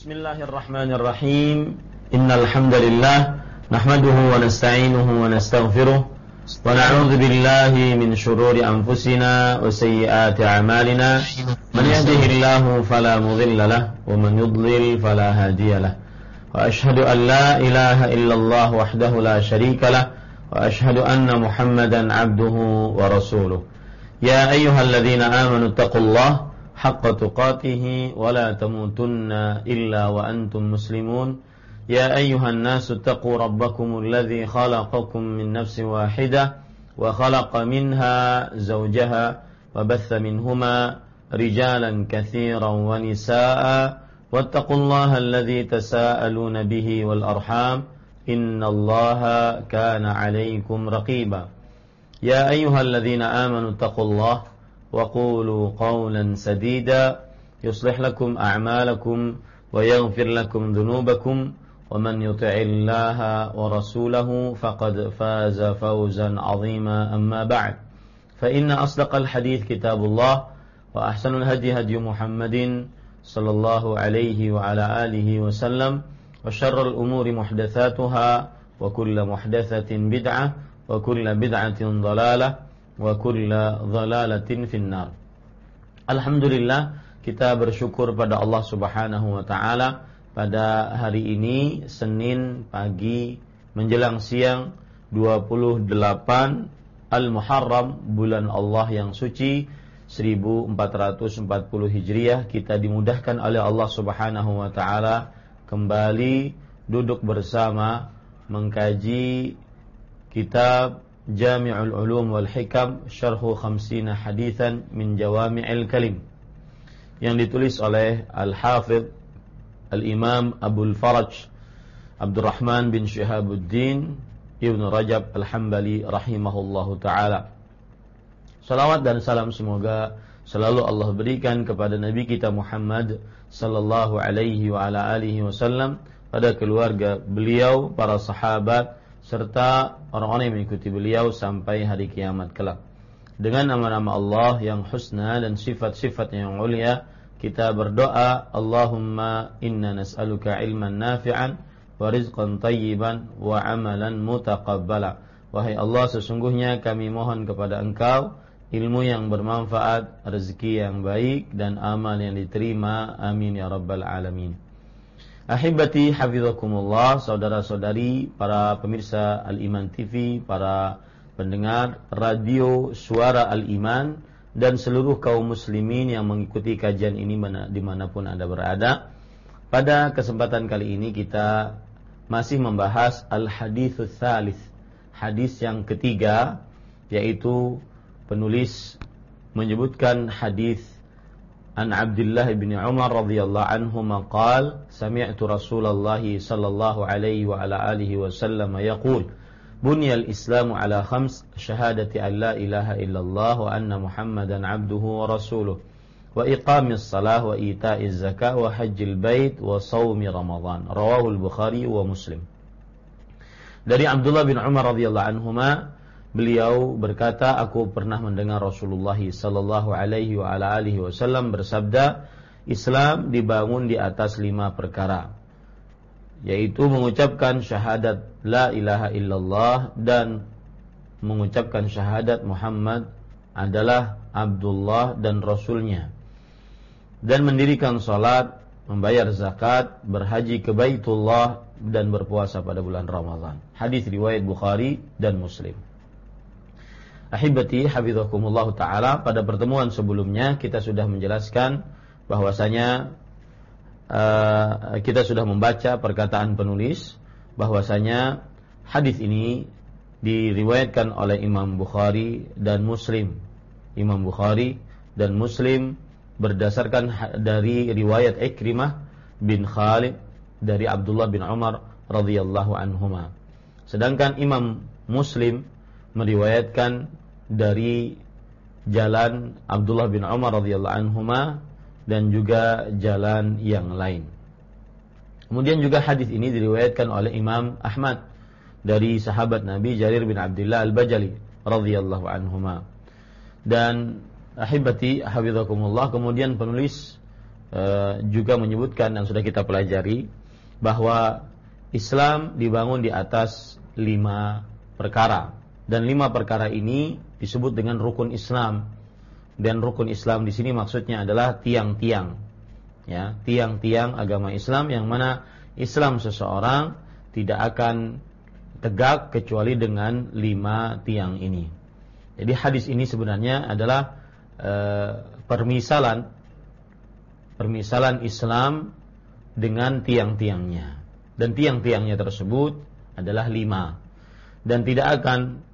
Bismillahirrahmanirrahim. Innal hamdalillah nahmaduhu wa nasta'inuhu wa nastaghfiruh wa na'udzu billahi min shururi anfusina wa sayyiati a'malina. Man yahdihillahu fala mudilla lahu wa man yudlil fala hadiya lahu. Wa ashhadu an la ilaha illallah wahdahu la syarika lahu wa ashhadu anna Muhammadan 'abduhu wa rasuluh. Ya ayyuhalladzina amanu taqullaha haqqa tuqatihi wa la tamutunna illa wa antum muslimun. Ya ayyuhan nasu taqu rabbakumul ladzi khalaqakum min nafsin wahidah wa khalaqa minha zawjaha wa batha minhuma rijalan katsiran wa nisaa'a wattaqullaha alladzi tasaaluna bihi wal arham innallaha kana 'alaykum raqiba. Ya ayyuhalladzina amanu taqullaha وقولوا قولا سديدا يصلح لكم أعمالكم ويغفر لكم ذنوبكم ومن يطع الله ورسوله فقد فاز فوزا عظيما أما بعد فإن أصدق الحديث كتاب الله وأحسن الهدي هدي محمد صلى الله عليه وعلى آله وسلم وشر الأمور محدثاتها وكل محدثة بدعة وكل بدعة ضلالة wa kulla dhalalatin finnar. Alhamdulillah, kita bersyukur pada Allah Subhanahu wa taala pada hari ini Senin pagi menjelang siang 28 Al-Muharram, bulan Allah yang suci 1440 Hijriah, kita dimudahkan oleh Allah Subhanahu wa taala kembali duduk bersama mengkaji kitab Jami'ul Ulum wal Hikam Syarhu 50 Hadithan min Jawami'il Kalim yang ditulis oleh Al-Hafidh Al-Imam Abul Faraj Abdurrahman bin Syihabuddin Ibn Rajab Al-Hambali rahimahullahu ta'ala. Salawat dan salam semoga selalu Allah berikan kepada Nabi kita Muhammad sallallahu alaihi wa ala alihi wasallam, pada keluarga beliau, para sahabat serta orang-orang yang mengikuti beliau sampai hari kiamat kelak. Dengan nama-nama Allah yang husna dan sifat-sifat yang mulia, kita berdoa, Allahumma inna nas'aluka ilman nafi'an wa rizqan tayyiban wa amalan mutaqabbala. Wahai Allah, sesungguhnya kami mohon kepada Engkau ilmu yang bermanfaat, rezeki yang baik, dan amal yang diterima. Amin ya rabbal alamin. Ahibati hafizakumullah, saudara-saudari, para pemirsa Al-Iman TV, para pendengar radio Suara Al-Iman, dan seluruh kaum muslimin yang mengikuti kajian ini dimanapun Anda berada. Pada kesempatan kali ini kita masih membahas Al-Hadithus Tsalits, hadis yang ketiga, yaitu penulis menyebutkan hadis An Abdullah bin Umar radhiyallahu anhu maqal sami'tu Rasulullah sallallahu alaihi wa ala alihi wasallam yaqul bunyal Islamu ala khams syahadati an la ilaha illallah wa anna Muhammadan abduhu wa rasuluh wa iqamis salah wa ita'iz zakah wa hajjil bait wa shaumi ramadan. Rawahul Bukhari wa Muslim. Dari Abdullah bin Umar radhiyallahu anhuma, beliau berkata, aku pernah mendengar Rasulullah sallallahu alaihi wa ala alihi wasallam bersabda, Islam dibangun di atas 5 perkara, yaitu mengucapkan syahadat la ilaha illallah dan mengucapkan syahadat Muhammad adalah Abdullah dan Rasulnya, dan mendirikan salat, membayar zakat, berhaji ke Baitullah, dan berpuasa pada bulan Ramadan. Hadis riwayat Bukhari dan Muslim. Ahibati hafizakumullah ta'ala, pada pertemuan sebelumnya kita sudah menjelaskan bahwasanya kita sudah membaca perkataan penulis bahwasanya hadis ini diriwayatkan oleh Imam Bukhari dan Muslim. Imam Bukhari dan Muslim berdasarkan dari riwayat Ikrimah bin Khalid dari Abdullah bin Umar radhiyallahu anhuma. Sedangkan Imam Muslim meriwayatkan dari jalan Abdullah bin Umar radhiyallahu anhuma dan juga jalan yang lain. Kemudian juga hadis ini diriwayatkan oleh Imam Ahmad dari sahabat Nabi Jarir bin Abdullah Al-Bajali radhiyallahu anhuma. Dan ahibati hafizakumullah, kemudian penulis juga menyebutkan dan sudah kita pelajari bahwa Islam dibangun di atas 5 perkara, dan 5 perkara ini disebut dengan rukun Islam. Dan rukun Islam di sini maksudnya adalah tiang-tiang, ya, tiang-tiang agama Islam, yang mana Islam seseorang tidak akan tegak kecuali dengan 5 tiang ini. Jadi hadis ini sebenarnya adalah permisalan Islam dengan tiang-tiangnya, dan tiang-tiangnya tersebut adalah 5, dan tidak akan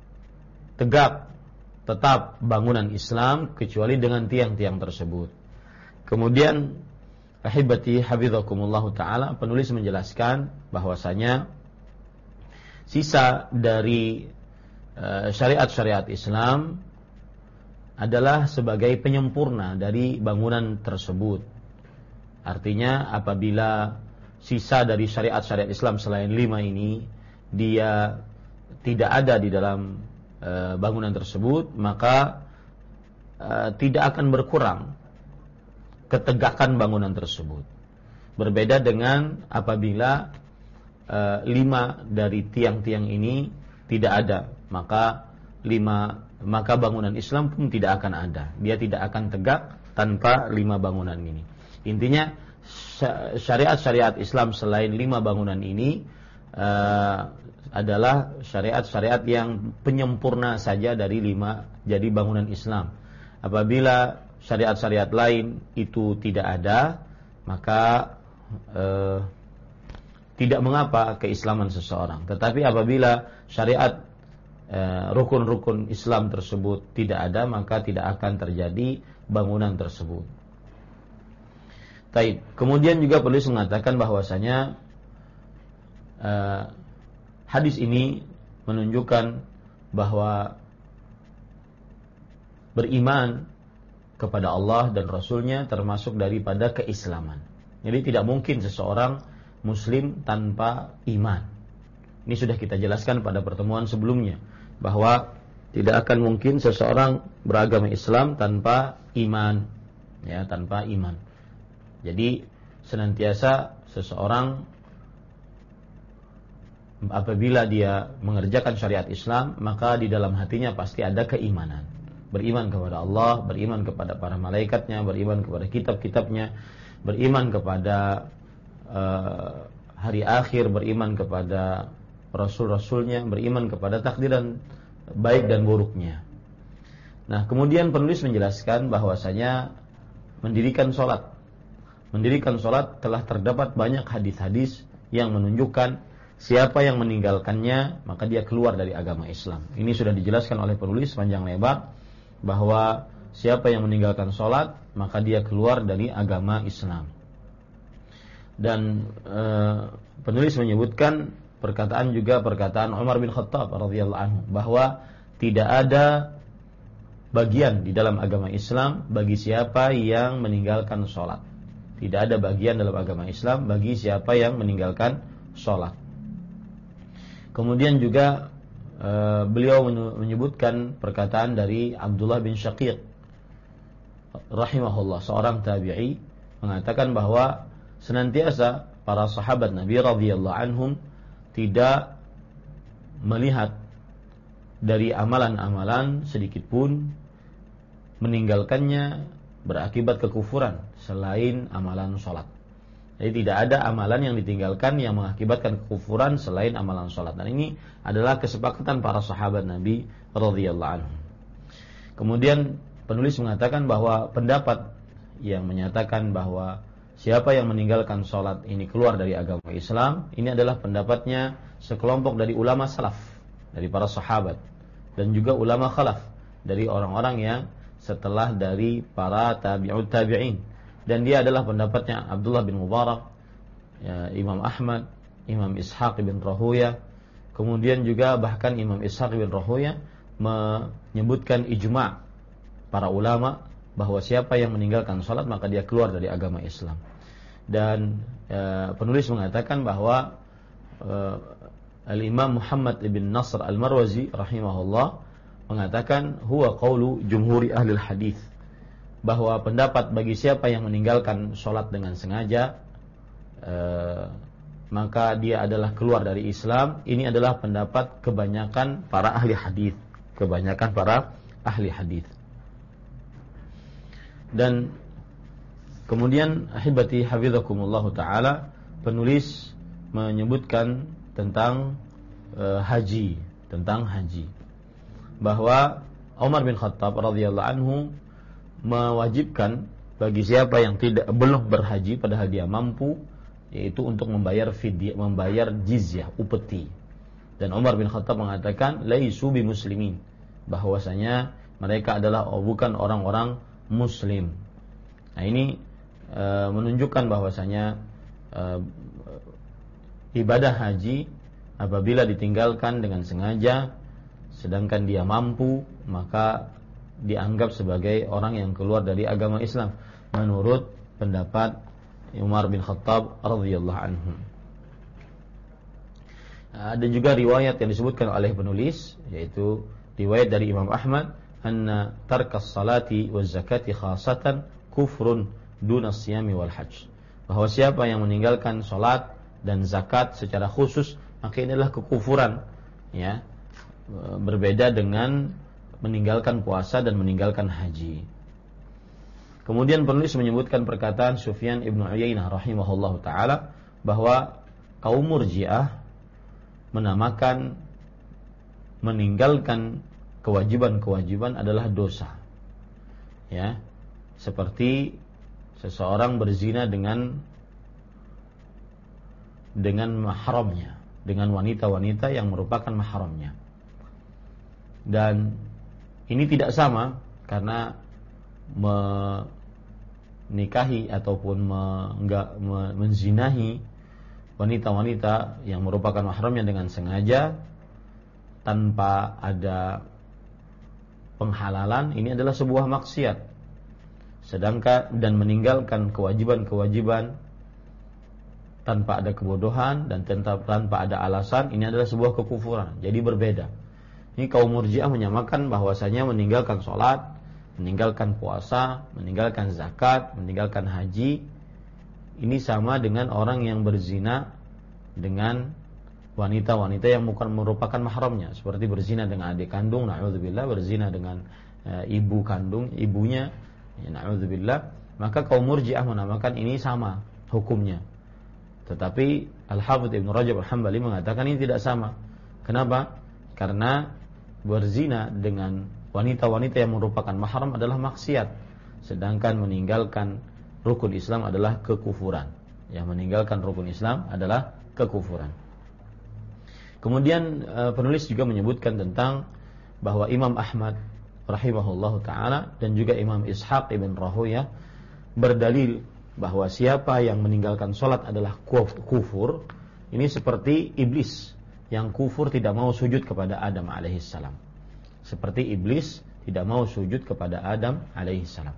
tetap bangunan Islam kecuali dengan tiang-tiang tersebut. Kemudian ahibati hafizakumullah taala, penulis menjelaskan bahwasanya sisa dari syariat-syariat Islam adalah sebagai penyempurna dari bangunan tersebut. Artinya apabila sisa dari syariat-syariat Islam selain 5 ini dia tidak ada di dalam bangunan tersebut, maka tidak akan berkurang ketegakan bangunan tersebut. Berbeda dengan apabila 5 dari tiang-tiang ini tidak ada, maka bangunan Islam pun tidak akan ada. Dia tidak akan tegak tanpa 5 bangunan ini. Intinya syariat-syariat Islam selain 5 bangunan ini adalah syariat-syariat yang penyempurna saja dari 5 jadi bangunan Islam. Apabila syariat-syariat lain itu tidak ada, maka tidak mengapa keislaman seseorang. Tetapi apabila syariat rukun-rukun Islam tersebut tidak ada, maka tidak akan terjadi bangunan tersebut. Taib. Kemudian juga penulis mengatakan bahwasanya hadis ini menunjukkan bahwa beriman kepada Allah dan Rasulnya termasuk daripada keislaman. Jadi tidak mungkin seseorang Muslim tanpa iman. Ini sudah kita jelaskan pada pertemuan sebelumnya, bahwa tidak akan mungkin seseorang beragama Islam tanpa iman, ya, tanpa iman. Jadi senantiasa seseorang apabila dia mengerjakan syariat Islam, maka di dalam hatinya pasti ada keimanan. Beriman kepada Allah, beriman kepada para malaikatnya, beriman kepada kitab-kitabnya, beriman kepada hari akhir, beriman kepada rasul-rasulnya, beriman kepada takdiran baik dan buruknya. Nah, kemudian penulis menjelaskan bahwasanya mendirikan sholat telah terdapat banyak hadis-hadis yang menunjukkan siapa yang meninggalkannya maka dia keluar dari agama Islam. Ini sudah dijelaskan oleh penulis panjang lebar bahwa siapa yang meninggalkan sholat maka dia keluar dari agama Islam. Dan penulis menyebutkan perkataan Umar bin Khattab radhiyallahu anhu bahwa tidak ada bagian di dalam agama Islam bagi siapa yang meninggalkan sholat. Tidak ada bagian dalam agama Islam bagi siapa yang meninggalkan sholat. Kemudian juga beliau menyebutkan perkataan dari Abdullah bin Syaqiq rahimahullah, seorang tabi'i, mengatakan bahwa senantiasa para sahabat Nabi radhiyallahu anhum tidak melihat dari amalan-amalan sedikit pun meninggalkannya berakibat kekufuran selain amalan sholat. Jadi tidak ada amalan yang ditinggalkan yang mengakibatkan kekufuran selain amalan sholat. Dan ini adalah kesepakatan para sahabat Nabi radhiyallahu anhum. Kemudian penulis mengatakan bahwa pendapat yang menyatakan bahwa siapa yang meninggalkan sholat ini keluar dari agama Islam, ini adalah pendapatnya sekelompok dari ulama salaf, dari para sahabat, dan juga ulama khalaf, dari orang-orang yang setelah dari para tabi'in. Dan dia adalah pendapatnya Abdullah bin Mubarak, ya, Imam Ahmad, Imam Ishaq bin Rahuya. Kemudian juga bahkan Imam Ishaq bin Rahuya menyebutkan ijma' para ulama bahwa siapa yang meninggalkan sholat maka dia keluar dari agama Islam. Dan penulis mengatakan bahwa Al-Imam Muhammad ibn Nasr Al-Marwazi rahimahullah mengatakan huwa qawlu jumhuri ahli hadis, bahwa pendapat bagi siapa yang meninggalkan sholat dengan sengaja maka dia adalah keluar dari Islam, ini adalah pendapat kebanyakan para ahli hadis, Dan kemudian ahibati hafizakumullah taala, penulis menyebutkan tentang haji, bahwa Umar bin Khattab radhiyallahu anhu mewajibkan bagi siapa yang belum berhaji padahal dia mampu, yaitu untuk membayar fidyah, membayar jizyah, upeti. Dan Umar bin Khattab mengatakan laisu bi muslimin, bahwasanya mereka adalah bukan orang-orang muslim. Nah, ini menunjukkan bahwasanya ibadah haji apabila ditinggalkan dengan sengaja sedangkan dia mampu, maka dianggap sebagai orang yang keluar dari agama Islam menurut pendapat Umar bin Khattab radhiyallahu anhu. Ada juga riwayat yang disebutkan oleh penulis, yaitu riwayat dari Imam Ahmad, anna tarkas salati waz zakati khasatan kufrun duna siyami wal hajj, bahwa siapa yang meninggalkan salat dan zakat secara khusus maka ini adalah kekufuran, ya, berbeda dengan meninggalkan puasa dan meninggalkan haji. Kemudian penulis menyebutkan perkataan Sufyan ibn Uyainah rahimahullah ta'ala, bahwa kaum Murji'ah menamakan meninggalkan kewajiban-kewajiban adalah dosa, ya, seperti seseorang berzina dengan mahramnya, dengan wanita-wanita yang merupakan mahramnya. Dan ini tidak sama, karena menikahi ataupun menzinahi wanita-wanita yang merupakan mahramnya dengan sengaja tanpa ada penghalalan, ini adalah sebuah maksiat. Sedangkan dan meninggalkan kewajiban-kewajiban tanpa ada kebodohan dan tanpa ada alasan, ini adalah sebuah kekufuran. Jadi berbeda. Ini kaum Murji'ah menyamakan bahwasanya meninggalkan sholat, meninggalkan puasa, meninggalkan zakat, meninggalkan haji, ini sama dengan orang yang berzina dengan wanita-wanita yang bukan merupakan mahramnya, seperti berzina dengan adik kandung, na'udzubillah, berzina dengan ibu kandung, ibunya, ya, na'udzubillah. Maka kaum Murji'ah menamakan ini sama hukumnya. Tetapi Al-Hafidz Ibnu Rajab Al-Hambali mengatakan ini tidak sama. Kenapa? Karena berzina dengan wanita-wanita yang merupakan mahram adalah maksiat, sedangkan meninggalkan rukun Islam adalah kekufuran. Yang meninggalkan rukun Islam adalah kekufuran. Kemudian penulis juga menyebutkan tentang bahwa Imam Ahmad rahimahullahu taala dan juga Imam Ishaq ibn Rahuyah berdalil bahwa siapa yang meninggalkan salat adalah kufur. Ini seperti iblis yang kufur tidak mau sujud kepada Adam alaihissalam. Seperti iblis tidak mau sujud kepada Adam alaihissalam.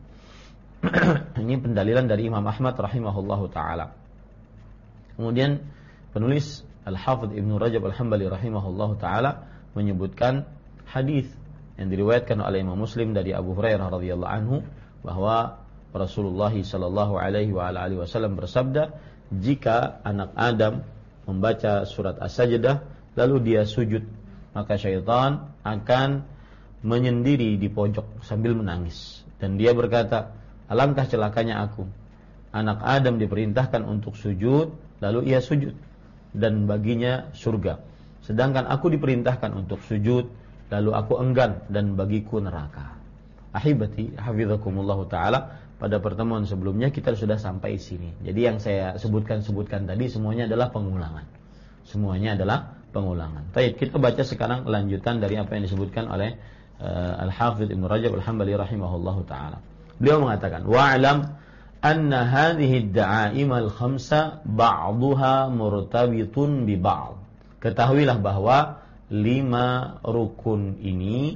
Ini pendalilan dari Imam Ahmad rahimahullahu taala. Kemudian penulis Al-Hafidz Ibnu Rajab Al-Hambali rahimahullahu taala menyebutkan hadis yang diriwayatkan oleh Imam Muslim dari Abu Hurairah radhiyallahu anhu, bahwa Rasulullah sallallahu alaihi wa alihi wasallam bersabda, jika anak Adam membaca surat As-Sajdah lalu dia sujud, maka syaitan akan menyendiri di pojok sambil menangis, dan dia berkata, alangkah celakanya aku, anak Adam diperintahkan untuk sujud lalu ia sujud dan baginya surga, sedangkan aku diperintahkan untuk sujud lalu aku enggan dan bagiku neraka. Ahibati hafizakumullah taala, pada pertemuan sebelumnya kita sudah sampai sini. Jadi yang saya sebutkan tadi semuanya adalah pengulangan. Baik, kita baca sekarang lanjutan dari apa yang disebutkan oleh Al-Hafidz Ibnu Rajab Al-Hambali rahimahullahu taala. Beliau mengatakan, wa'lam anna hadhihi ad-da'aim al-khamsa ba'dhuha murtabitun bi ba'd. Ketahuilah bahwa 5 rukun ini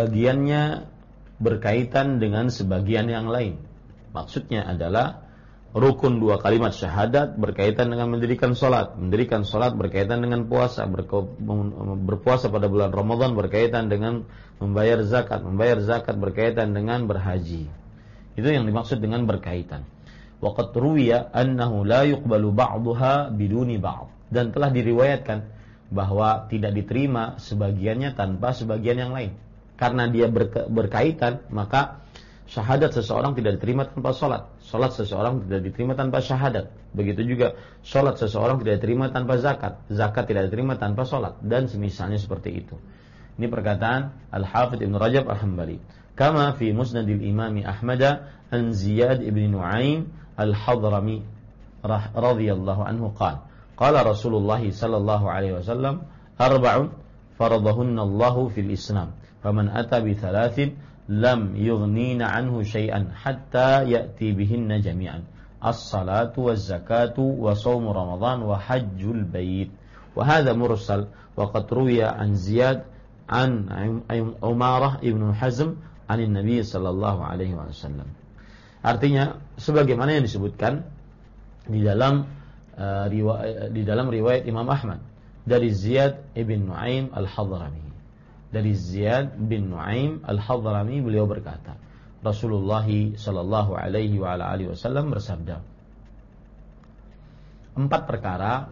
sebagiannya berkaitan dengan sebagian yang lain. Maksudnya adalah rukun dua kalimat syahadat berkaitan dengan mendirikan salat berkaitan dengan puasa, berpuasa pada bulan Ramadan berkaitan dengan membayar zakat berkaitan dengan berhaji. Itu yang dimaksud dengan berkaitan. Wa qad ruwiya annahu la yuqbalu ba'daha biduni ba'd, dan telah diriwayatkan bahwa tidak diterima sebagiannya tanpa sebagian yang lain. Karena dia berkaitan, maka syahadat seseorang tidak diterima tanpa salat seseorang tidak diterima tanpa syahadat. Begitu juga salat seseorang tidak diterima tanpa zakat tidak diterima tanpa salat, dan semisalnya seperti itu. Ini perkataan Al-Hafidz Ibn Rajab Al-Hambali. Kama fi Musnadil Imam Ahmad an Ziyad ibn Nu'aim Al-Hadrami radhiyallahu anhu qala Rasulullah sallallahu alaihi wasallam arba'un faradahunna Allahu fil Islam faman ata bi thalathin lam yughnina anhu syai'an hatta ya'ti bihinna jami'an as-salatu waz-zakatu wa shaumu Ramadan wa hajjul bait. Wa hadha mursal wa qad ruwiya an Ziyad an Umarah ibn Hazm anin Nabi sallallahu alaihi wasallam. Artinya sebagaimana yang disebutkan di dalam riwayat Imam Ahmad dari Ziyad ibn Nu'aim Al-Hadrami. Dari Ziyad bin Nu'aim Al-Hadrami, beliau berkata, Rasulullah sallallahu alaihi wa ala alihi wasallam bersabda, 4 perkara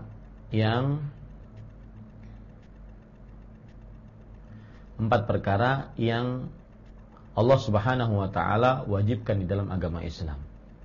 yang Allah Subhanahu wa taala wajibkan di dalam agama Islam.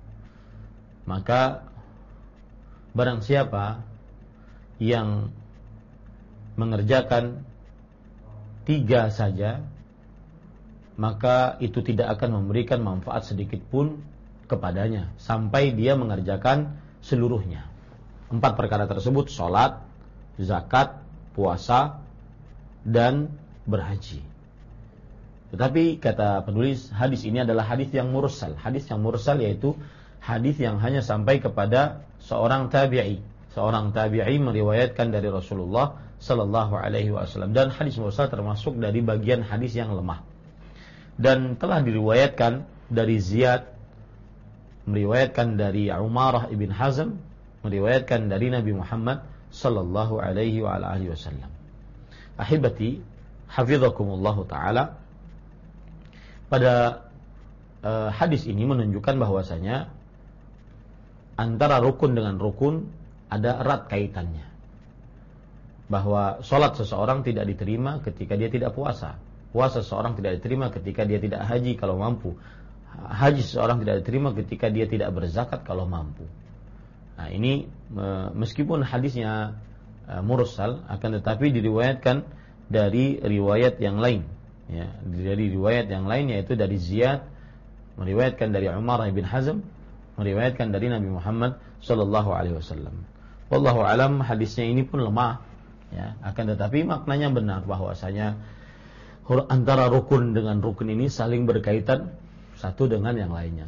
Maka barang siapa yang mengerjakan 3 saja, maka itu tidak akan memberikan manfaat sedikit pun kepadanya sampai dia mengerjakan seluruhnya. 4 perkara tersebut: salat, zakat, puasa, dan berhaji. Tetapi kata penulis, hadis ini adalah hadis yang mursal. Hadis yang mursal yaitu hadis yang hanya sampai kepada seorang tabi'i. Seorang tabi'i meriwayatkan dari Rasulullah sallallahu alaihi wasallam, dan hadis mursal termasuk dari bagian hadis yang lemah. Dan telah diriwayatkan dari Ziyad, meriwayatkan dari Umarah ibn Hazm, meriwayatkan dari Nabi Muhammad sallallahu alaihi wa alihi wasallam. Ahibati hafizakumullah taala, pada hadis ini menunjukkan bahwasanya antara rukun dengan rukun ada erat kaitannya. Bahwa salat seseorang tidak diterima ketika dia tidak puasa. Puasa seseorang tidak diterima ketika dia tidak haji kalau mampu. Haji seseorang tidak diterima ketika dia tidak berzakat kalau mampu. Nah, ini meskipun hadisnya mursal, akan tetapi diriwayatkan dari riwayat yang lain. Ya, dari riwayat yang lain, yaitu dari Ziyad meriwayatkan dari Umar bin Hazm, meriwayatkan dari Nabi Muhammad sallallahu alaihi wasallam. Wallahu alam, hadisnya ini pun lemah. Ya, akan tetapi maknanya benar bahwasanya antara rukun dengan rukun ini saling berkaitan satu dengan yang lainnya,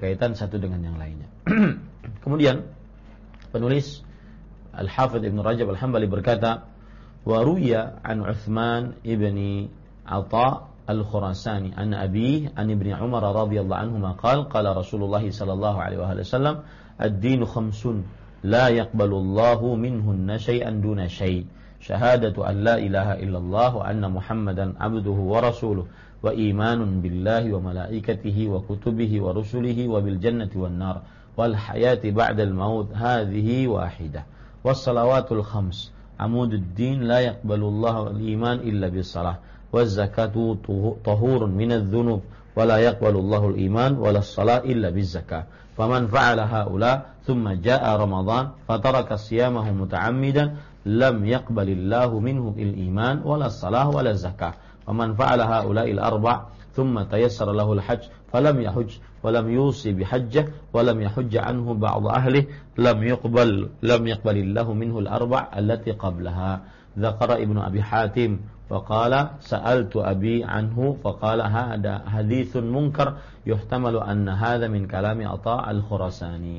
Kemudian penulis Al-Hafidz Ibn Rajab Al-Hambali berkata, wa ruya an Uthman ibni Atha Al-Khurasani an Abi an Ibni Umar radhiyallahu anhuma qala Rasulullah sallallahu alaihi wasallam ad-din khamsun la yaqbalu Allahu minhunna syai'an duna syai'. Syahadatu an la ilaha illallah wa anna Muhammadan abduhu wa rasuluh wa imanun billahi wa malaikatihi wa kutubihi wa rusulihi wa bil jannati wan nar wal hayati ba'dal maut hadhihi wahidah was salawatul khams amudud din la yaqbalu Allahu al iman illa bis salah waz zakatu tahurun minadh dhunub wa la yaqbalu Allahu al iman wala salah illa biz zakah. Faman fa'ala haula thumma jaa Ramadan fataraka siyamahu muta'ammidan lam yaqbalillahu minhu al-iman wala salah wala zakah. Faman fa'ala haula'il arba' thumma tayassara lahu al-hajj falam yahujj walam yusi bihajjah walam yahujja anhu ba'd ahli lam yaqbalillahu minhu al-arba' allati qablaha. Dzakara Ibnu Abi Hatim wa qala sa'altu abi anhu fa qala hada haditsun munkar yuhtamalu anna hadha min kalami Atha al-Khurasani.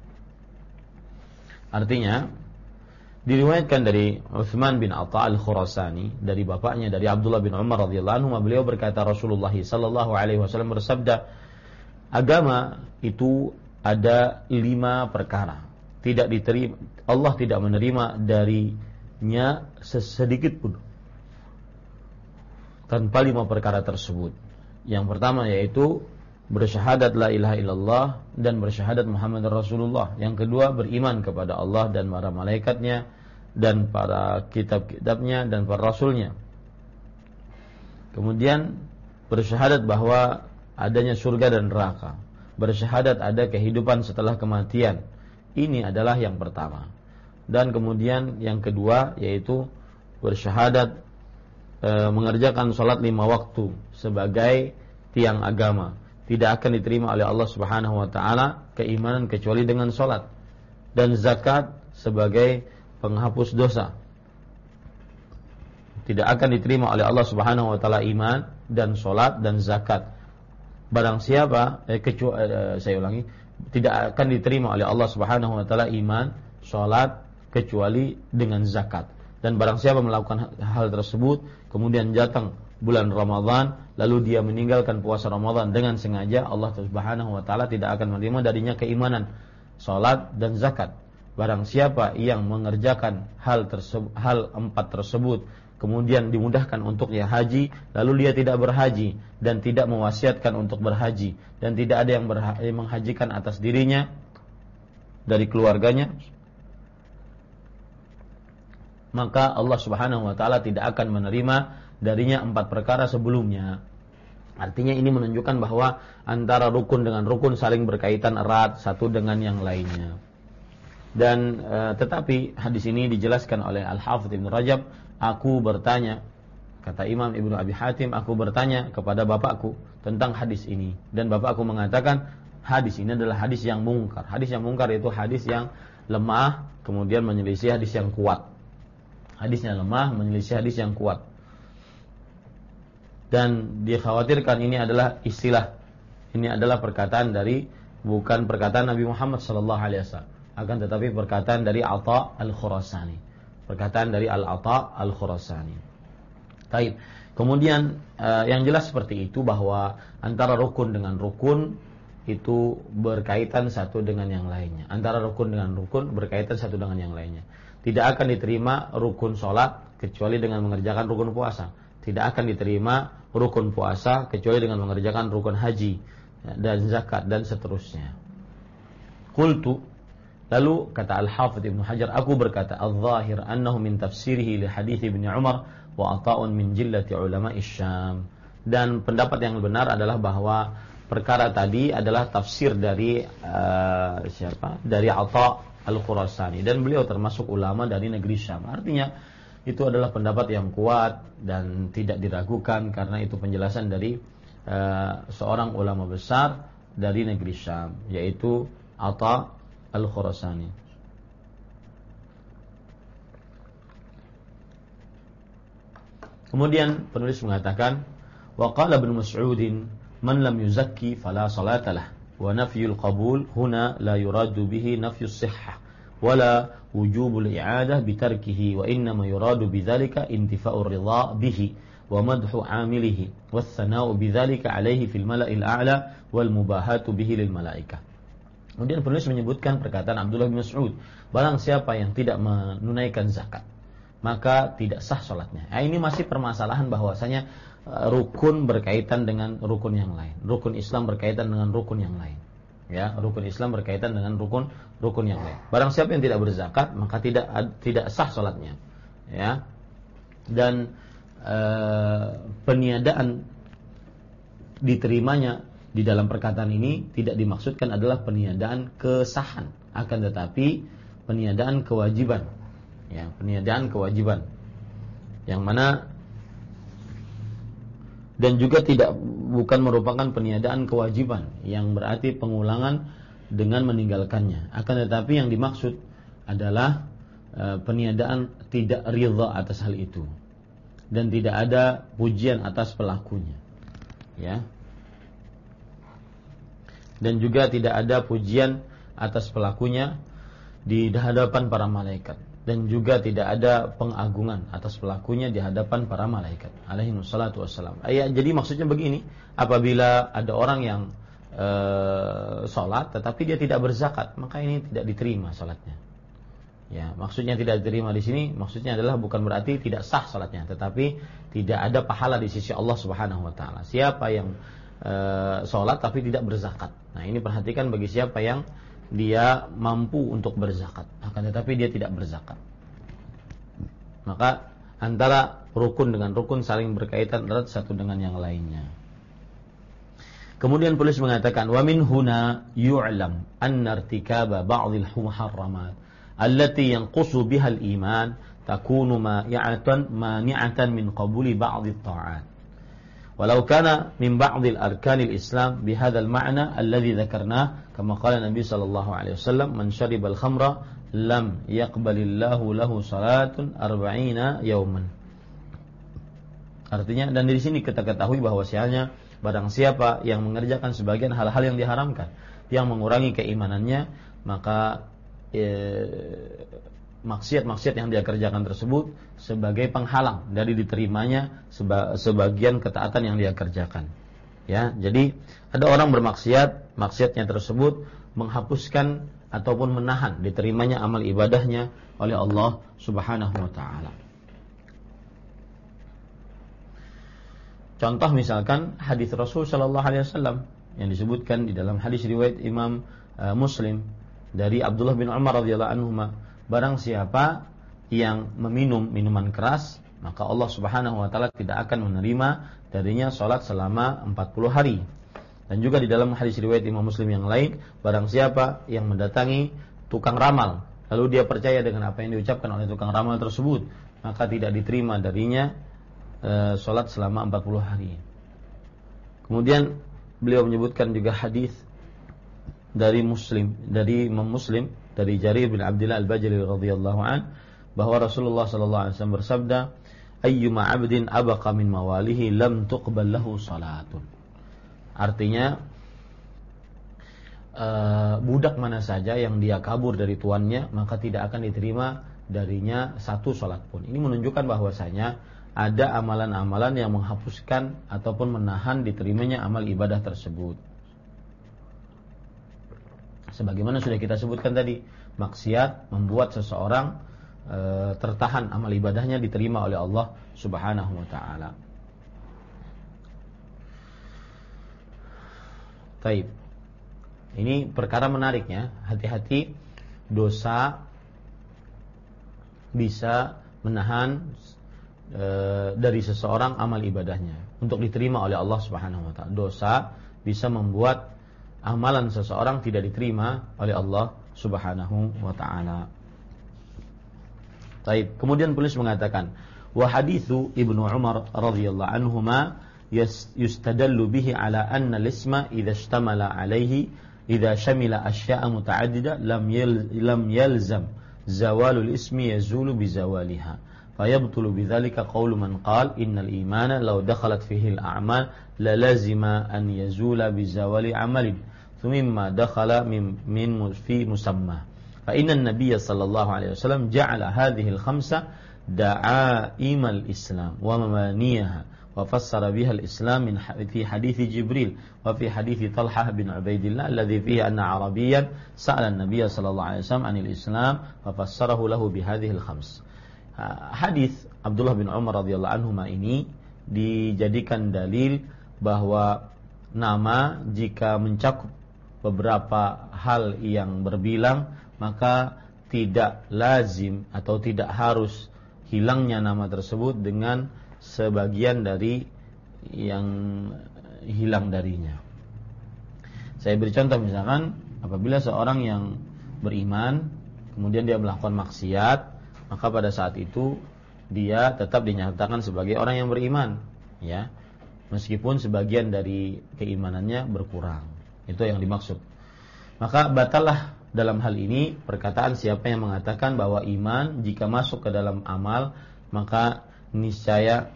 Artinya, diriwayatkan dari Uthman bin Atha Al-Khurasani dari bapaknya dari Abdullah bin Umar radhiyallahu anhu, beliau berkata Rasulullah sallallahu alaihi wasallam bersabda, agama itu ada 5 perkara tidak diterima, Allah tidak menerima darinya sesedikit pun tanpa 5 perkara tersebut. Yang pertama yaitu bersyahadat la ilaha illallah dan bersyahadat Muhammad Rasulullah. Yang kedua beriman kepada Allah dan para malaikatnya dan para kitab-kitabnya dan para rasulnya. Kemudian bersyahadat bahwa adanya surga dan neraka. Bersyahadat ada kehidupan setelah kematian. Ini adalah yang pertama. Dan kemudian yang kedua yaitu bersyahadat mengerjakan salat 5 waktu sebagai tiang agama. Tidak akan diterima oleh Allah Subhanahu wa taala keimanan kecuali dengan salat. Dan zakat sebagai penghapus dosa. Tidak akan diterima oleh Allah Subhanahu wa taala iman dan salat dan zakat. Barang siapa tidak akan diterima oleh Allah Subhanahu wa taala iman, salat kecuali dengan zakat. Dan barang siapa melakukan hal tersebut kemudian datang bulan Ramadan lalu dia meninggalkan puasa Ramadan dengan sengaja, Allah Subhanahu wa taala tidak akan menerima darinya keimanan, salat dan zakat. Barang siapa yang mengerjakan hal 4 tersebut kemudian dimudahkan untuknya haji, lalu dia tidak berhaji dan tidak mewasiatkan untuk berhaji dan tidak ada yang menghajikan atas dirinya dari keluarganya, maka Allah Subhanahu wa taala tidak akan menerima darinya 4 perkara sebelumnya. Artinya ini menunjukkan bahwa antara rukun dengan rukun saling berkaitan erat satu dengan yang lainnya. Dan tetapi hadis ini dijelaskan oleh Al-Hafidz Ibnu Rajab, aku bertanya, kata Imam Ibnu Abi Hatim, aku bertanya kepada bapakku tentang hadis ini dan bapakku mengatakan hadis ini adalah hadis yang mungkar. Hadis yang mungkar itu hadis yang lemah kemudian menyelisih hadis yang kuat. Hadisnya lemah menyelisih hadis yang kuat. Dan dikhawatirkan ini adalah istilah, ini adalah perkataan dari, bukan perkataan Nabi Muhammad sallallahu alaihi wasallam, akan tetapi perkataan dari Atha Al-Khurasani. Perkataan dari Al-Atha Al-Khurasani. Baik. Kemudian yang jelas seperti itu bahwa antara rukun dengan rukun itu berkaitan satu dengan yang lainnya. Antara rukun dengan rukun berkaitan satu dengan yang lainnya. Tidak akan diterima rukun sholat kecuali dengan mengerjakan rukun puasa. Tidak akan diterima rukun puasa kecuali dengan mengerjakan rukun haji dan zakat dan seterusnya. Qultu, lalu kata Al-Hafidz Ibnu Hajar, aku berkata, al-zahir annahu min tafsirihi li hadits Ibnu Umar wa ata'un min jillati ulama'i Syam. Dan pendapat yang benar adalah bahwa perkara tadi adalah tafsir dari dari Atha Al-Khurasani, dan beliau termasuk ulama dari negeri Syam. Artinya itu adalah pendapat yang kuat dan tidak diragukan karena itu penjelasan dari seorang ulama besar dari negeri Syam, yaitu Atha Al-Khurasani. Kemudian penulis mengatakan, wa qala Ibnu Mas'ud, man lam yuzakki fala salata lah, wa nafyul qabul huna la yuradu bihi nafyus sihhah wala wujubul i'adah bitarkihi, wa innama yuradu bidzalika intifa'ur ridha bihi wa madhu 'amilihi was sana'u bidzalika 'alaihi fil mala'il a'la wal mubahatu bihi lil malaikah. Kemudian penulis menyebutkan perkataan Abdullah bin Mas'ud, barang siapa yang tidak menunaikan zakat maka tidak sah salatnya. Ini masih permasalahan bahwasanya rukun berkaitan dengan rukun yang lain. Rukun Islam berkaitan dengan rukun yang lain. Ya, rukun Islam berkaitan dengan rukun yang lain. Barang siapa yang tidak berzakat maka tidak sah salatnya. Ya. Dan peniadaan diterimanya di dalam perkataan ini tidak dimaksudkan adalah peniadaan kesahan, akan tetapi peniadaan kewajiban. Ya, peniadaan kewajiban. Yang mana dan juga bukan merupakan peniadaan kewajiban yang berarti pengulangan dengan meninggalkannya. Akan tetapi yang dimaksud adalah peniadaan tidak ridha atas hal itu dan tidak ada pujian atas pelakunya. Ya. Dan juga tidak ada pujian atas pelakunya di hadapan para malaikat, dan juga tidak ada pengagungan atas pelakunya di hadapan para malaikat alaihi wassalatu wassalam. Jadi maksudnya begini, apabila ada orang yang sholat tetapi dia tidak berzakat, maka ini tidak diterima sholatnya. Ya, maksudnya tidak diterima di sini maksudnya adalah bukan berarti tidak sah sholatnya, tetapi tidak ada pahala di sisi Allah Subhanahu wa taala. Siapa yang sholat tapi tidak berzakat. Nah, ini perhatikan bagi siapa yang dia mampu untuk berzakat, akan tetapi dia tidak berzakat. Maka antara rukun dengan rukun saling berkaitan erat satu dengan yang lainnya. Kemudian penulis mengatakan wa min huna yu'lam anna irtikaba ba'dil muharramat allati yanqusu biha al-iman takunu mani'atan min qabuli ba'd at-ta'at walau kana min ba'd al-arkan al-islam bihadha al-ma'na alladhi dhakarnah kama qala Nabi sallallahu alaihi wasallam man shariba al-khamra lam yaqbalillahu lahu salatun 40 yawman. Artinya, dan di sini kita ketahui bahwasanya barang siapa yang mengerjakan sebagian hal-hal yang diharamkan yang mengurangi keimanannya, maka maksiat-maksiat yang dia kerjakan tersebut sebagai penghalang dari diterimanya sebagian ketaatan yang dia kerjakan. Ya, jadi ada orang bermaksiat, maksiatnya tersebut menghapuskan ataupun menahan diterimanya amal ibadahnya oleh Allah Subhanahu wa taala. Contoh misalkan hadis Rasul sallallahu alaihi wasallam yang disebutkan di dalam hadis riwayat Imam Muslim dari Abdullah bin Umar radhiyallahu anhuma, barang siapa yang meminum minuman keras, maka Allah Subhanahu wa taala tidak akan menerima darinya salat selama 40 hari. Dan juga di dalam hadis riwayat Imam Muslim yang lain, barang siapa yang mendatangi tukang ramal, lalu dia percaya dengan apa yang diucapkan oleh tukang ramal tersebut, maka tidak diterima darinya salat selama 40 hari. Kemudian beliau menyebutkan juga hadis dari Imam Muslim dari Jarir bin Abdullah Al-Bajali radhiyallahu an, bahwa Rasulullah sallallahu alaihi wasallam bersabda, ayyuma 'abdin abaqa min mawalihi lam tuqbal lahu salatun. Artinya budak mana saja yang dia kabur dari tuannya, maka tidak akan diterima darinya satu salat pun. Ini menunjukkan bahwasanya ada amalan-amalan yang menghapuskan ataupun menahan diterimanya amal ibadah tersebut. Sebagaimana sudah kita sebutkan tadi, maksiat membuat seseorang tertahan amal ibadahnya diterima oleh Allah Subhanahu wa taala. Taib. Ini perkara menariknya, hati-hati, dosa bisa menahan dari seseorang amal ibadahnya untuk diterima oleh Allah Subhanahu wa taala. Dosa bisa membuat amalan seseorang tidak diterima oleh Allah Subhanahu wa taala. Baik, kemudian penulis mengatakan, wa haditsu Ibnu Umar radhiyallahu anhuma yustadallu bihi ala anna al-isma idza ishtamala alayhi idza shamila asya'a muta'addida lam yalzam zawalul ismi yazulu bi zawaliha. Fayabtulu bidzalika qaulu man qala innal imana law dakhalat fihi al-a'mal la lazima an yazula bi zawali amalin thumma dakhala min fi musamma. Fa inna an-nabiy sallallahu alaihi wasallam ja'ala hadhihi al-khamsa da'aim al-islam wa mamaniyaha wa fassara biha al-islam min fi hadits Jibril wa fi hadits Talhah bin Ubaidillah alladhi fihi anna Arabiyyan sa'ala an-nabiy sallallahu alaihi wasallam 'anil islam fa fassarahu lahu bi hadhihi al-khams. Hadis Abdullah bin Umar radhiyallahu anhuma ini dijadikan dalil bahwa nama jika mencakup beberapa hal yang berbilang, maka tidak lazim atau tidak harus hilangnya nama tersebut dengan sebagian dari yang hilang darinya. Saya beri contoh, misalkan apabila seorang yang beriman kemudian dia melakukan maksiat, maka pada saat itu dia tetap dinyatakan sebagai orang yang beriman, ya, meskipun sebagian dari keimanannya berkurang. Itu yang dimaksud. Maka batallah dalam hal ini perkataan siapa yang mengatakan bahwa iman jika masuk ke dalam amal maka niscaya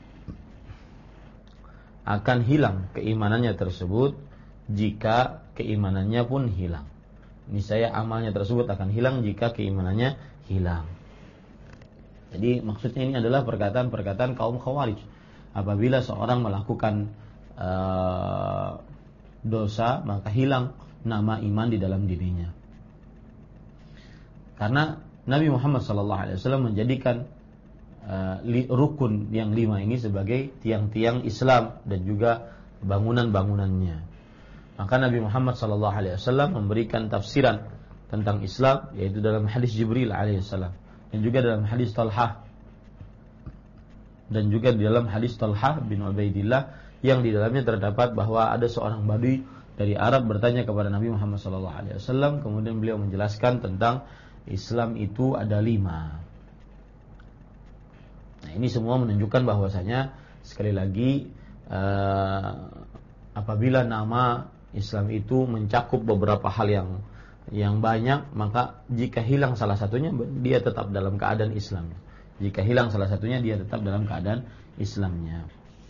akan hilang keimanannya tersebut jika keimanannya pun hilang. Niscaya amalnya tersebut akan hilang jika keimanannya hilang. Jadi maksudnya ini adalah perkataan kaum Khawarij. Apabila seorang melakukan dosa, maka hilang nama iman di dalam dirinya. Karena Nabi Muhammad SAW menjadikan rukun yang 5 ini sebagai tiang-tiang Islam dan juga bangunan-bangunannya. Maka Nabi Muhammad SAW memberikan tafsiran tentang Islam, yaitu dalam hadis Jibril alaihissalam, dan juga dalam hadis Talhah, dan juga di dalam hadis Talhah bin Ubaidillah, yang di dalamnya terdapat bahwa ada seorang badui dari Arab bertanya kepada Nabi Muhammad SAW, kemudian beliau menjelaskan tentang Islam itu ada 5. Nah, ini semua menunjukkan bahwasanya sekali lagi apabila nama Islam itu mencakup beberapa hal yang banyak, maka jika hilang salah satunya dia tetap dalam keadaan Islamnya. Jika hilang salah satunya dia tetap dalam keadaan Islamnya.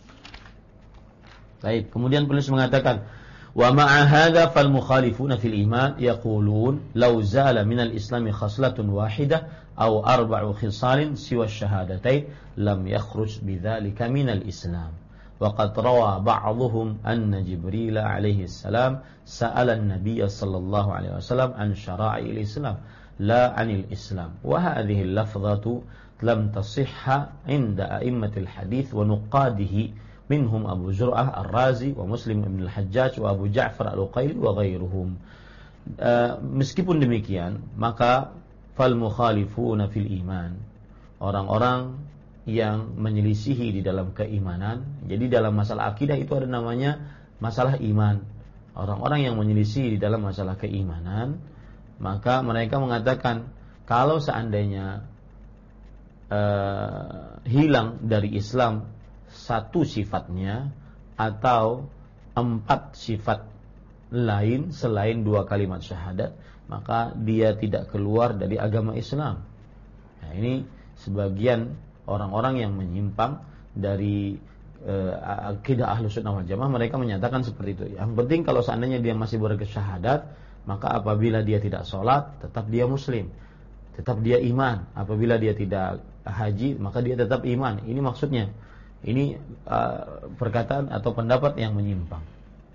Baik, kemudian penulis mengatakan wa ma'a hadza fal mukhalifuna fil iman yaqulun law zala minal islami khaslatun wahidah aw arba'u khisalin siwa syahadatain lam yakhruj bidzalika minal islam. Wa qad rawa ba'dhum anna Jibril alaihi salam sa'ala an-nabiy sallallahu alaihi wasallam an syara'il islam la 'anil islam. Wa hadhihi al-lafdhatu lam tasihha 'inda a'immatil hadits wa nuqadihi minhum Abu Zur'ah Ar-Razi wa Muslim ibn al-Hajjaj wa Abu Ja'far Al-Uqaili wa ghairuhum. Meskipun demikian, maka fal mukhalifuna fil iman, orang-orang yang menyelisihi di dalam keimanan. Jadi dalam masalah akidah itu ada namanya masalah iman. Orang-orang yang menyelisih di dalam masalah keimanan, maka mereka mengatakan kalau seandainya hilang dari Islam satu sifatnya atau 4 sifat lain selain 2 kalimat syahadat, maka dia tidak keluar dari agama Islam. Nah, ini sebagian orang-orang yang menyimpang dari akidah Ahlus Sunnah wal Jamaah, mereka menyatakan seperti itu. Yang penting kalau seandainya dia masih bersyahadat, maka apabila dia tidak sholat, tetap dia muslim, tetap dia iman. Apabila dia tidak haji, maka dia tetap iman. Ini maksudnya. Ini perkataan atau pendapat yang menyimpang.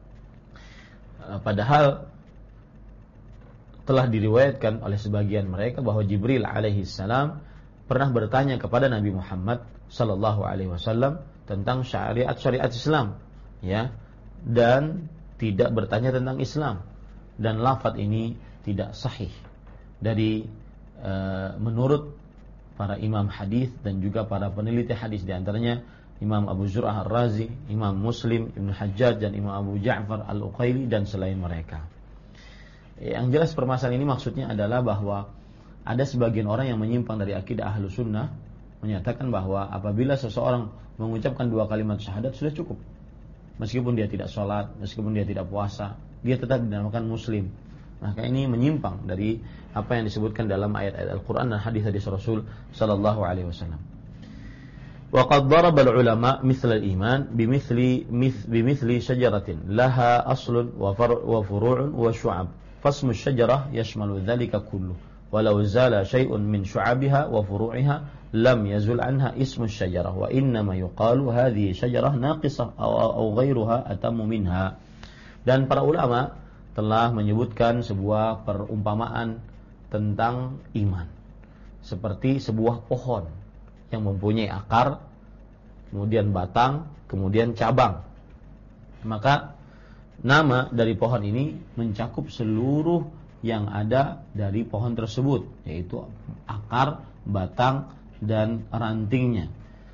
Padahal telah diriwayatkan oleh sebagian mereka bahwa Jibril alaihi salam pernah bertanya kepada Nabi Muhammad sallallahu alaihi wasallam tentang syariat Islam, ya, dan tidak bertanya tentang Islam. Dan lafaz ini tidak sahih dari menurut para imam hadis dan juga para peneliti hadis, di antaranya Imam Abu Zur'ah Ar-Razi, Imam Muslim Ibn Hajjaj, dan Imam Abu Ja'far Al-Uqaili, dan selain mereka. Yang jelas permasalahan ini maksudnya adalah bahwa ada sebagian orang yang menyimpang dari akidah Ahlus Sunnah, menyatakan bahwa apabila seseorang mengucapkan 2 kalimat syahadat sudah cukup. Meskipun dia tidak sholat, meskipun dia tidak puasa, dia tetap dinamakan muslim. Maka ini menyimpang dari apa yang disebutkan dalam ayat-ayat Al-Quran dan hadis-hadis Rasul sallallahu alaihi wasallam. وقد ضرب العلماء مثل الإيمان بمثل شجرة لها أصل وفروع وشعب فاسم الشجرة يشمل ذلك كله ولو زال شيء من شعبها وفروعها لم يزل عنها اسم الشجرة وإنما يقال هذه شجرة ناقصة أو غيرها أتم منها. Dan para ulama telah menyebutkan sebuah perumpamaan tentang iman seperti sebuah pohon yang mempunyai akar, kemudian batang, kemudian cabang. Maka nama dari pohon ini mencakup seluruh yang ada dari pohon tersebut, yaitu akar, batang, dan rantingnya.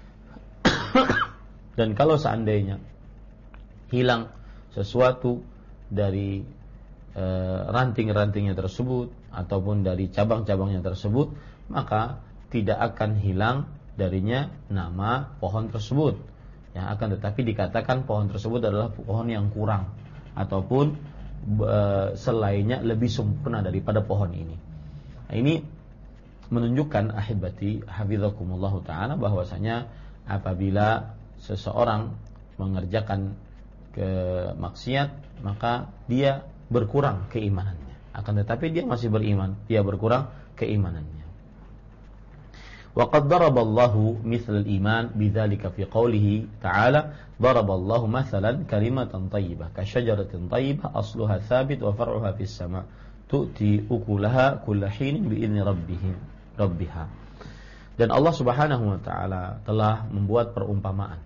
Dan kalau seandainya hilang sesuatu dari ranting-rantingnya tersebut ataupun dari cabang-cabangnya tersebut, maka tidak akan hilang darinya nama pohon tersebut. Ya, akan tetapi dikatakan pohon tersebut adalah pohon yang kurang ataupun selainnya lebih sempurna daripada pohon ini. Nah, ini menunjukkan ahibati hafizakumullah taala bahwasanya apabila seseorang mengerjakan kemaksiat, maka dia berkurang keimanannya. Akan tetapi dia masih beriman, dia berkurang keimanannya. Wa qad daraballahu mithla al-iman bidzalika fi qawlihi ta'ala daraballahu mathalan kalimatan thayyibah ka syajaratin thayyibah asluha thabit wa far'uha fis sama' tu'ti ukulaha kulla hinin bi idzni rabbiha. Dan Allah Subhanahu wa taala telah membuat perumpamaan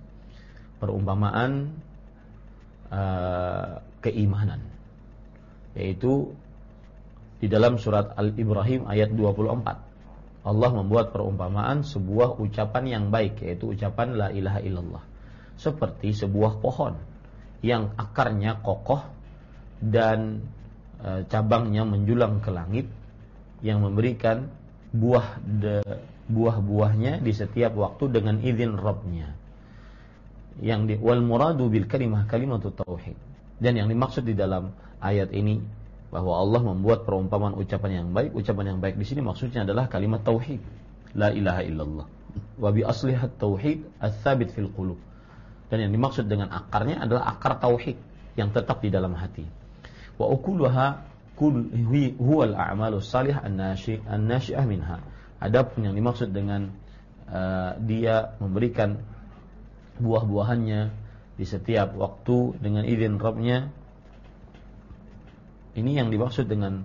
keimanan, yaitu di dalam surat Al-Ibrahim ayat 24. Allah membuat perumpamaan sebuah ucapan yang baik, yaitu ucapan la ilaha illallah, seperti sebuah pohon yang akarnya kokoh dan cabangnya menjulang ke langit, yang memberikan buah-buahnya di setiap waktu dengan izin Rabbnya. Wal muradu bil kalimah kalimatut tauhid. Dan yang dimaksud di dalam ayat ini bahwa Allah membuat perumpamaan ucapan yang baik. Ucapan yang baik di sini maksudnya adalah kalimat tauhid, la ilaha illallah. Wa bi aslihat tauhid ats-tsabit fil qulub. Dan yang dimaksud dengan akarnya adalah akar tauhid yang tetap di dalam hati. Wa ukuluha huwa al-a'malus salihah an-nashi'ah minha. Adapun yang dimaksud dengan dia memberikan buah-buahannya di setiap waktu dengan izin Rabbnya, ini yang dimaksud dengan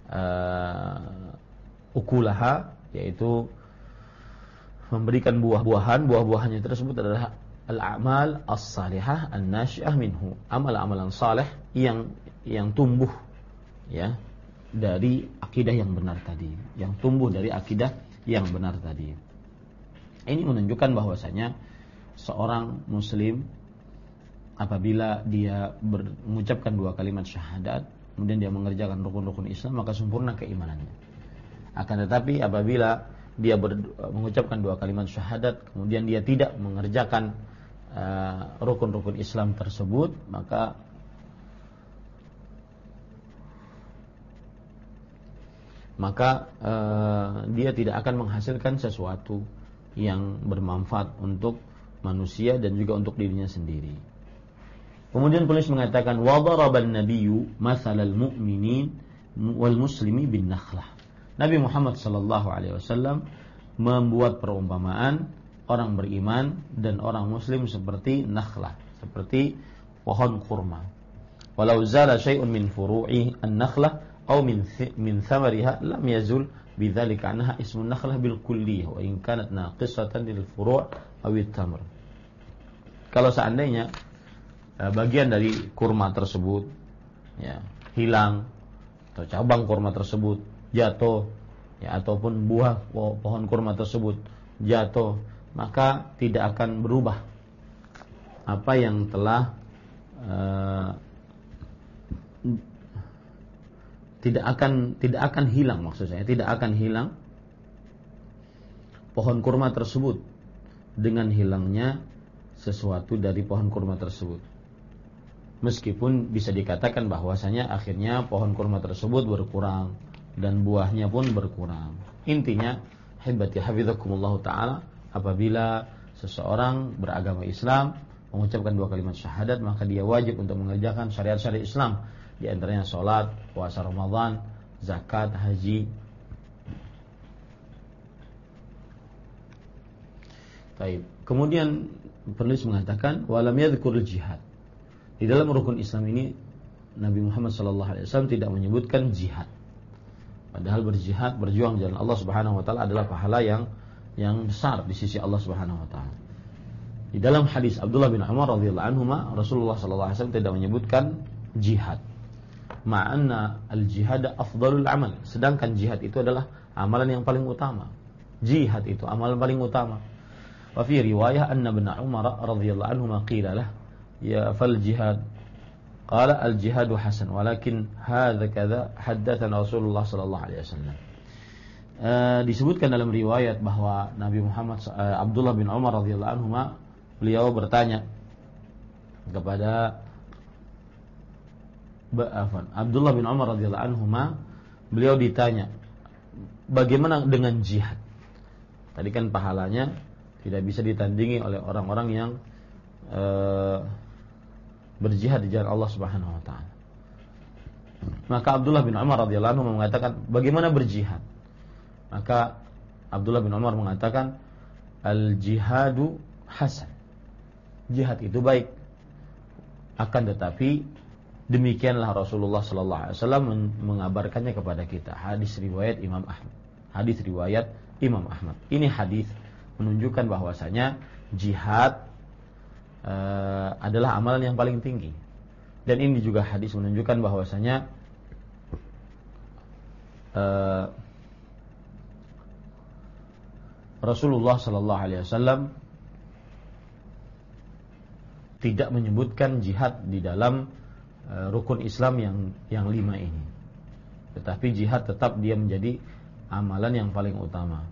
ukulaha, yaitu memberikan buah-buahannya tersebut adalah al-a'mal as-salihah an-nashi'ah minhu, amal-amalan saleh yang tumbuh ya dari akidah yang benar tadi, yang tumbuh dari akidah yang benar tadi. Ini menunjukkan bahwasanya seorang muslim apabila dia mengucapkan dua kalimat syahadat, kemudian dia mengerjakan rukun-rukun Islam, maka sempurna keimanannya. Akan tetapi apabila dia mengucapkan dua kalimat syahadat, kemudian dia tidak mengerjakan rukun-rukun Islam tersebut, maka dia tidak akan menghasilkan sesuatu yang bermanfaat untuk manusia dan juga untuk dirinya sendiri. Kemudian penulis mengatakan wa daraban nabiyyu mathalal mu'minin wal muslimi bin nakhlah. Nabi Muhammad sallallahu alaihi wasallam membuat perumpamaan orang beriman dan orang muslim seperti nakhlah, seperti pohon kurma. Walau zala syai'un min furu'i an-nakhlah aw min thamariha lam yazul bidzalika anha ismun nakhlah bil kulliyah wa in kanat naqisatan lil furu' aw at-tamr. Kalau seandainya bagian dari kurma tersebut ya hilang, atau cabang kurma tersebut jatuh ya, ataupun buah pohon kurma tersebut jatuh, maka tidak akan berubah apa yang telah tidak akan hilang, maksud saya tidak akan hilang pohon kurma tersebut dengan hilangnya sesuatu dari pohon kurma tersebut. Meskipun bisa dikatakan bahwasanya akhirnya pohon kurma tersebut berkurang dan buahnya pun berkurang. Intinya, hibati hafizakumullah ta'ala, apabila seseorang beragama Islam mengucapkan dua kalimat syahadat, maka dia wajib untuk mengerjakan syariat-syariat Islam, di antaranya salat, puasa Ramadan, zakat, haji. Baik. Kemudian penulis mengatakan walam yadhkurul jihad. Di dalam rukun Islam ini Nabi Muhammad SAW tidak menyebutkan jihad. Padahal berjihad, berjuang jalan Allah Subhanahu wa taala adalah pahala yang besar di sisi Allah Subhanahu wa taala. Di dalam hadis Abdullah bin Umar radhiyallahu anhuma, Rasulullah SAW tidak menyebutkan jihad. Ma'anna al-jihad afdalul amal. Sedangkan jihad itu adalah amalan yang paling utama. Jihad itu amalan paling utama. Wa fi riwayah anna bin Umar radhiyallahu anhuma qila lah ya fal jihad qala al jihadu hasan walakin hadza kadza haddatsana Rasulullah sallallahu alaihi wasallam. Disebutkan dalam riwayat bahwa Nabi Muhammad Abdullah bin Umar radhiyallahu anhuma, beliau bertanya kepada Abdullah bin Umar radhiyallahu anhuma, beliau ditanya bagaimana dengan jihad. Tadi kan pahalanya tidak bisa ditandingi oleh orang-orang yang berjihad di jalan Allah Subhanahu wa taala. Maka Abdullah bin Umar radhiyallahu anhu mengatakan, "Bagaimana berjihad?" Maka Abdullah bin Umar mengatakan al-jihadu hasan. Jihad itu baik. Akan tetapi demikianlah Rasulullah sallallahu alaihi wasallam mengabarkannya kepada kita. Hadis riwayat Imam Ahmad. Hadis riwayat Imam Ahmad. Ini hadis menunjukkan bahwasanya jihad adalah amalan yang paling tinggi. Dan ini juga hadis menunjukkan bahwasanya Rasulullah sallallahu alaihi wasallam tidak menyebutkan jihad di dalam rukun Islam yang 5 ini. Tetapi jihad tetap dia menjadi amalan yang paling utama.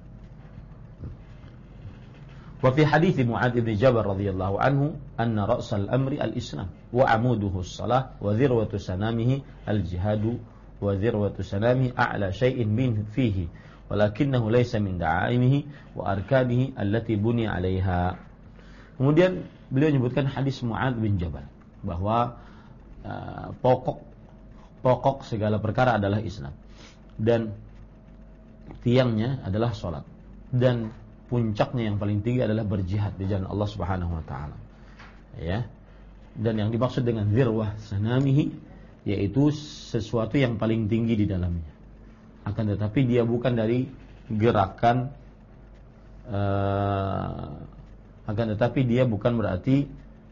Wa fi hadits Mu'adz bin Jabal radhiyallahu anhu anna ra'sal amri al-Islam wa 'amuduhu as-salah wa dhirwatu sanamihi al-jihadu wa dhirwatu sanamihi a'la shay'in min fihi walakinahu laysa min da'aimihi wa arkanihi allati buniya 'alayha. Kemudian beliau menyebutkan hadis Mu'adz bin Jabal bahwa pokok segala perkara adalah Islam dan tiangnya adalah salat dan puncaknya yang paling tinggi adalah berjihad di jalan Allah Subhanahu wa taala. Ya. Dan yang dimaksud dengan zirwah sanamihi yaitu sesuatu yang paling tinggi di dalamnya. Akan tetapi dia bukan dari gerakan akan tetapi dia bukan berarti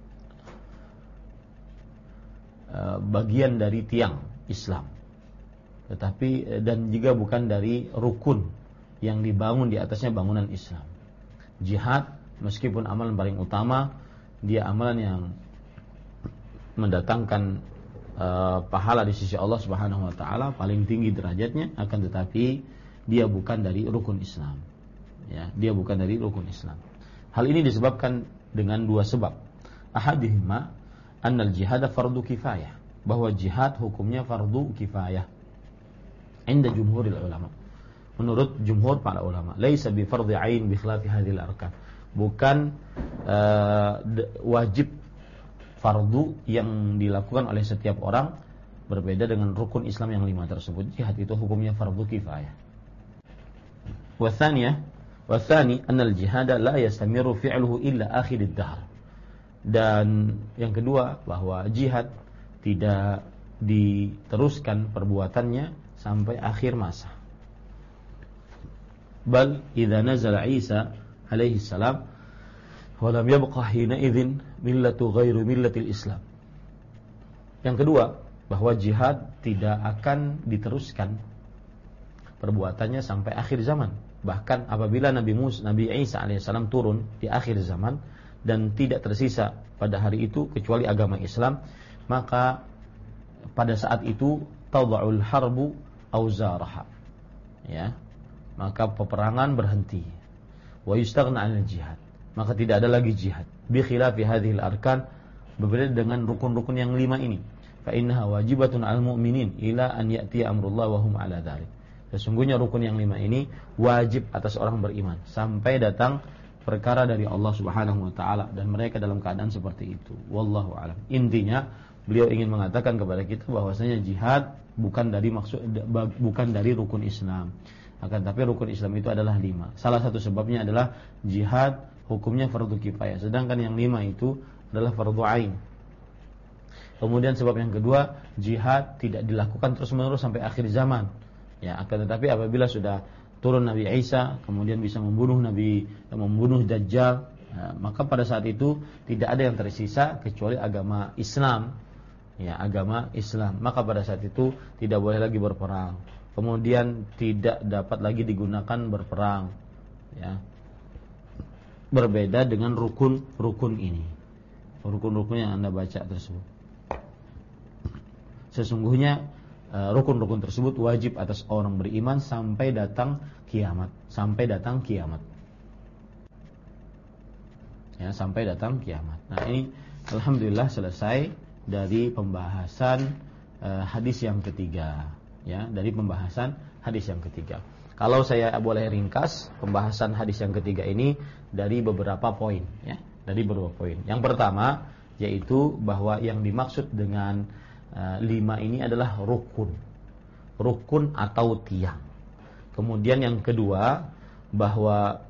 bagian dari tiang Islam. Tetapi dan juga bukan dari rukun yang dibangun di atasnya bangunan Islam. Jihad meskipun amalan paling utama, dia amalan yang mendatangkan pahala di sisi Allah Subhanahu wa taala, paling tinggi derajatnya, akan tetapi dia bukan dari rukun Islam. Ya, dia bukan dari rukun Islam. Hal ini disebabkan dengan 2 sebab. Ahadihima annal jihad fardu kifayah, bahwa jihad hukumnya fardu kifayah. Inda jumhuril ulama. Menurut jumhur para ulama, laisa bi fardhi ain bi khilafi hadhil arkan. Bukan wajib fardu yang dilakukan oleh setiap orang, berbeda dengan rukun Islam yang 5 tersebut. Jihad itu hukumnya fardu kifayah. Wa tsani anna al-jihad la yastamiru fi'luhu illa akhir ad-dahr. Dan yang kedua, bahwa jihad tidak diteruskan perbuatannya sampai akhir masa. Bal idza nazala Isa alaihi salam wa lam yabqa hina idzin millatu ghairu millatil Islam. Yang kedua, bahwa jihad tidak akan diteruskan perbuatannya sampai akhir zaman. Bahkan apabila Nabi Isa alaihissalam turun di akhir zaman dan tidak tersisa pada hari itu kecuali agama Islam, maka pada saat itu tad'ul harbu auzaraha. Ya. Maka peperangan berhenti. Wa yustaghna 'anil jihad. Maka tidak ada lagi jihad. Bi khilafi hadhil arkan, berbeda dengan rukun-rukun yang 5 ini. Fa innaha wajibatun 'alal mu'minin ila an ya'tiya amrullah wa hum 'ala dzalik. Sesungguhnya rukun yang 5 ini wajib atas orang beriman sampai datang perkara dari Allah Subhanahu wa taala dan mereka dalam keadaan seperti itu. Wallahu a'lam. Intinya beliau ingin mengatakan kepada kita bahwasanya jihad bukan dari rukun Islam. Akan tapi rukun Islam itu adalah 5. Salah satu sebabnya adalah jihad hukumnya fardu kifayah, sedangkan yang 5 itu adalah fardu ain. Kemudian sebab yang kedua, jihad tidak dilakukan terus-menerus sampai akhir zaman. Ya, akan tetapi apabila sudah turun Nabi Isa, kemudian bisa membunuh Dajjal, maka pada saat itu tidak ada yang tersisa kecuali agama Islam. Ya, agama Islam. Maka pada saat itu tidak boleh lagi berperang. Kemudian tidak dapat lagi digunakan berperang. Ya. Berbeda dengan rukun-rukun ini. Rukun-rukun yang Anda baca tersebut. Sesungguhnya rukun-rukun tersebut wajib atas orang beriman sampai datang kiamat. Ya, sampai datang kiamat. Nah, ini alhamdulillah selesai dari pembahasan hadis yang ketiga. Ya, dari pembahasan hadis yang ketiga. Kalau saya boleh ringkas pembahasan hadis yang ketiga ini dari beberapa poin, ya, dari beberapa poin. Yang pertama yaitu bahwa yang dimaksud dengan 5 ini adalah rukun atau tiang. Kemudian yang kedua, bahwa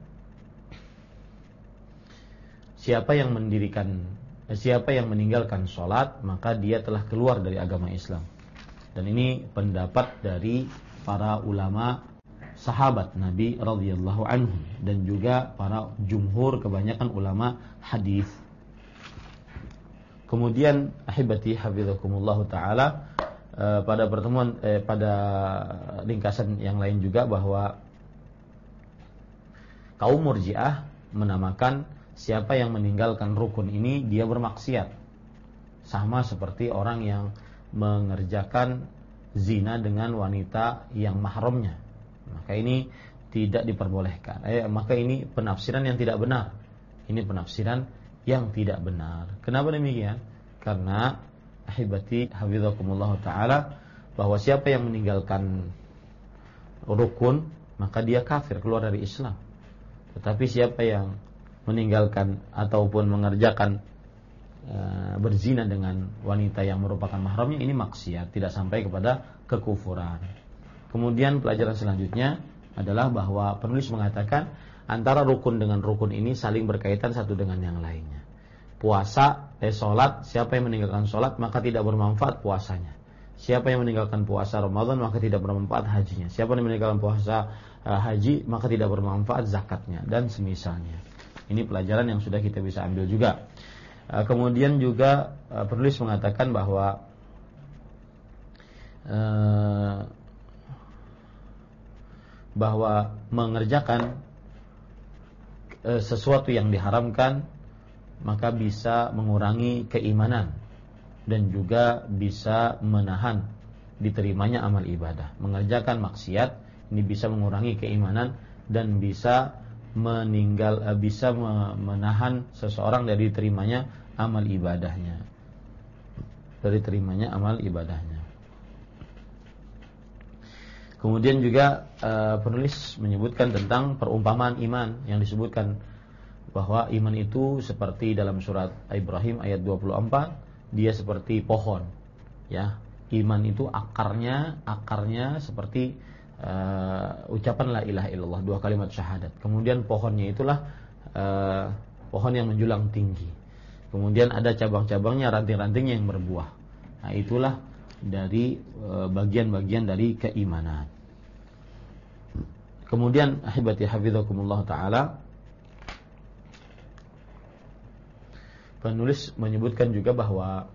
siapa yang meninggalkan sholat, maka dia telah keluar dari agama Islam. Dan ini pendapat dari para ulama sahabat Nabi radhiyallahu anhu dan juga para jumhur, kebanyakan ulama hadis. Kemudian ahibati hafizakumullah taala, pada pertemuan pada ringkasan yang lain juga, bahwa kaum Murji'ah menamakan siapa yang meninggalkan rukun ini dia bermaksiat, sama seperti orang yang mengerjakan zina dengan wanita yang mahramnya. Maka ini tidak diperbolehkan. Maka ini penafsiran yang tidak benar. Ini penafsiran yang tidak benar. Kenapa demikian? Karena ahibati hafizakumullah taala, bahwa siapa yang meninggalkan rukun maka dia kafir, keluar dari Islam. Tetapi siapa yang meninggalkan ataupun mengerjakan berzina dengan wanita yang merupakan mahramnya, ini maksiat, tidak sampai kepada kekufuran. Kemudian pelajaran selanjutnya adalah bahwa penulis mengatakan antara rukun dengan rukun ini saling berkaitan satu dengan yang lainnya. Sholat, siapa yang meninggalkan sholat maka tidak bermanfaat puasanya. Siapa yang meninggalkan puasa Ramadan maka tidak bermanfaat hajinya. Siapa yang meninggalkan puasa haji maka tidak bermanfaat zakatnya, dan semisalnya. Ini pelajaran yang sudah kita bisa ambil juga. Kemudian juga penulis mengatakan bahwa mengerjakan sesuatu yang diharamkan maka bisa mengurangi keimanan dan juga bisa menahan diterimanya amal ibadah. Mengerjakan maksiat ini bisa mengurangi keimanan dan bisa menahan seseorang dari diterimanya amal ibadahnya. Kemudian juga penulis menyebutkan tentang perumpamaan iman yang disebutkan bahwa iman itu seperti dalam surat Ibrahim ayat 24, dia seperti pohon. Ya, iman itu akarnya seperti ucapan la ilaha illallah, 2 kalimat syahadat. Kemudian pohonnya itulah pohon yang menjulang tinggi. Kemudian ada cabang-cabangnya, ranting-rantingnya yang berbuah. Nah, itulah dari bagian-bagian dari keimanan. Kemudian ahibati hafizakumullah taala, penulis menyebutkan juga bahwa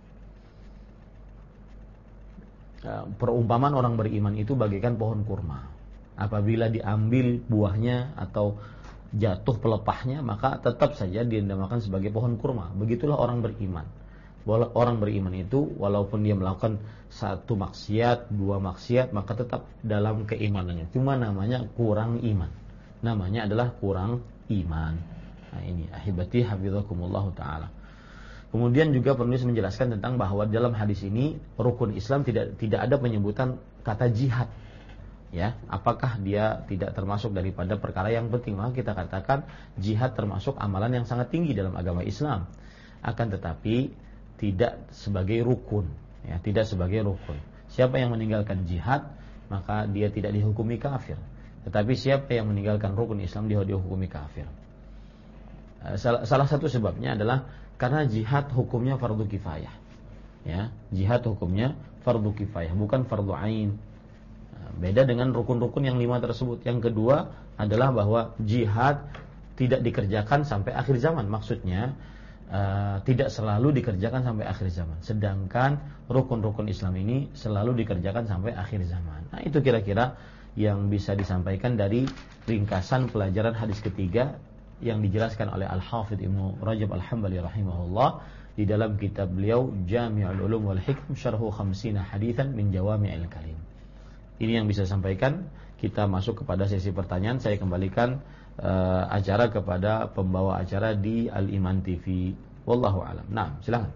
perumpamaan orang beriman itu bagaikan pohon kurma. Apabila diambil buahnya atau jatuh pelepahnya, maka tetap saja dinamakan sebagai pohon kurma. Begitulah orang beriman. Orang beriman itu walaupun dia melakukan 1 maksiat, 2 maksiat, maka tetap dalam keimanannya. Cuma namanya kurang iman. Namanya adalah kurang iman. Nah, ini ahibati hafizakumullah taala. Kemudian juga penulis menjelaskan tentang bahwa dalam hadis ini rukun Islam tidak ada penyebutan kata jihad. Ya, apakah dia tidak termasuk daripada perkara yang penting? Maka kita katakan jihad termasuk amalan yang sangat tinggi dalam agama Islam. Akan tetapi tidak sebagai rukun, ya, tidak sebagai rukun. Siapa yang meninggalkan jihad maka dia tidak dihukumi kafir. Tetapi siapa yang meninggalkan rukun Islam dia dihukumi kafir. Salah satu sebabnya adalah karena jihad hukumnya fardu kifayah. Ya, jihad hukumnya fardu kifayah, bukan fardu ain. Beda dengan rukun-rukun yang 5 tersebut. Yang kedua adalah bahwa jihad tidak dikerjakan sampai akhir zaman. Maksudnya tidak selalu dikerjakan sampai akhir zaman. Sedangkan rukun-rukun Islam ini selalu dikerjakan sampai akhir zaman. Nah, itu kira-kira yang bisa disampaikan dari ringkasan pelajaran hadis ketiga yang dijelaskan oleh Al-Hafidh Ibnu Rajab Al-Hambali rahimahullah di dalam kitab beliau Jami'ul Ulum wal Hikam Syarhu 50 Haditsan min Jawami'il Kalim. Ini yang bisa sampaikan. Kita masuk kepada sesi pertanyaan. Saya kembalikan acara kepada pembawa acara di Al-Iman TV. Wallahu a'lam. Nah, silakan.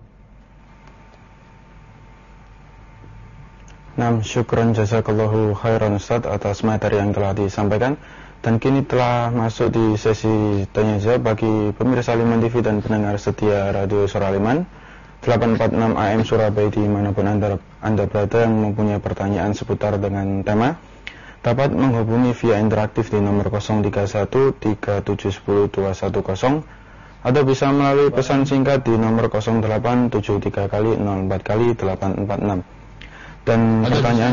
Nah, syukran jazakallahu khairan Ustaz atas materi yang telah disampaikan. Dan kini telah masuk di sesi tanya jawab bagi pemirsa Al-Iman TV dan pendengar setia Radio Suara Al-Iman 846 AM Surabaya dimanapun anda berada yang mempunyai pertanyaan seputar dengan tema dapat menghubungi via interaktif di nomor 031 3710210 atau bisa melalui pesan singkat di nomor 0873 kali 04 kali 846. Dan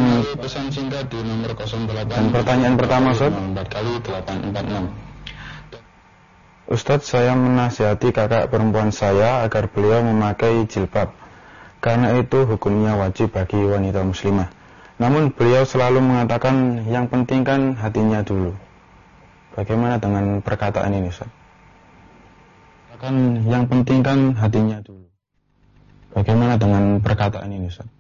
pertanyaan pertama, Ustaz. Ustadz, saya menasihati kakak perempuan saya agar beliau memakai jilbab, karena itu hukumnya wajib bagi wanita muslimah. Namun beliau selalu mengatakan yang penting kan hatinya dulu. Bagaimana dengan perkataan ini, Ustaz? Yang penting kan hatinya dulu. Bagaimana dengan perkataan ini, Ustaz?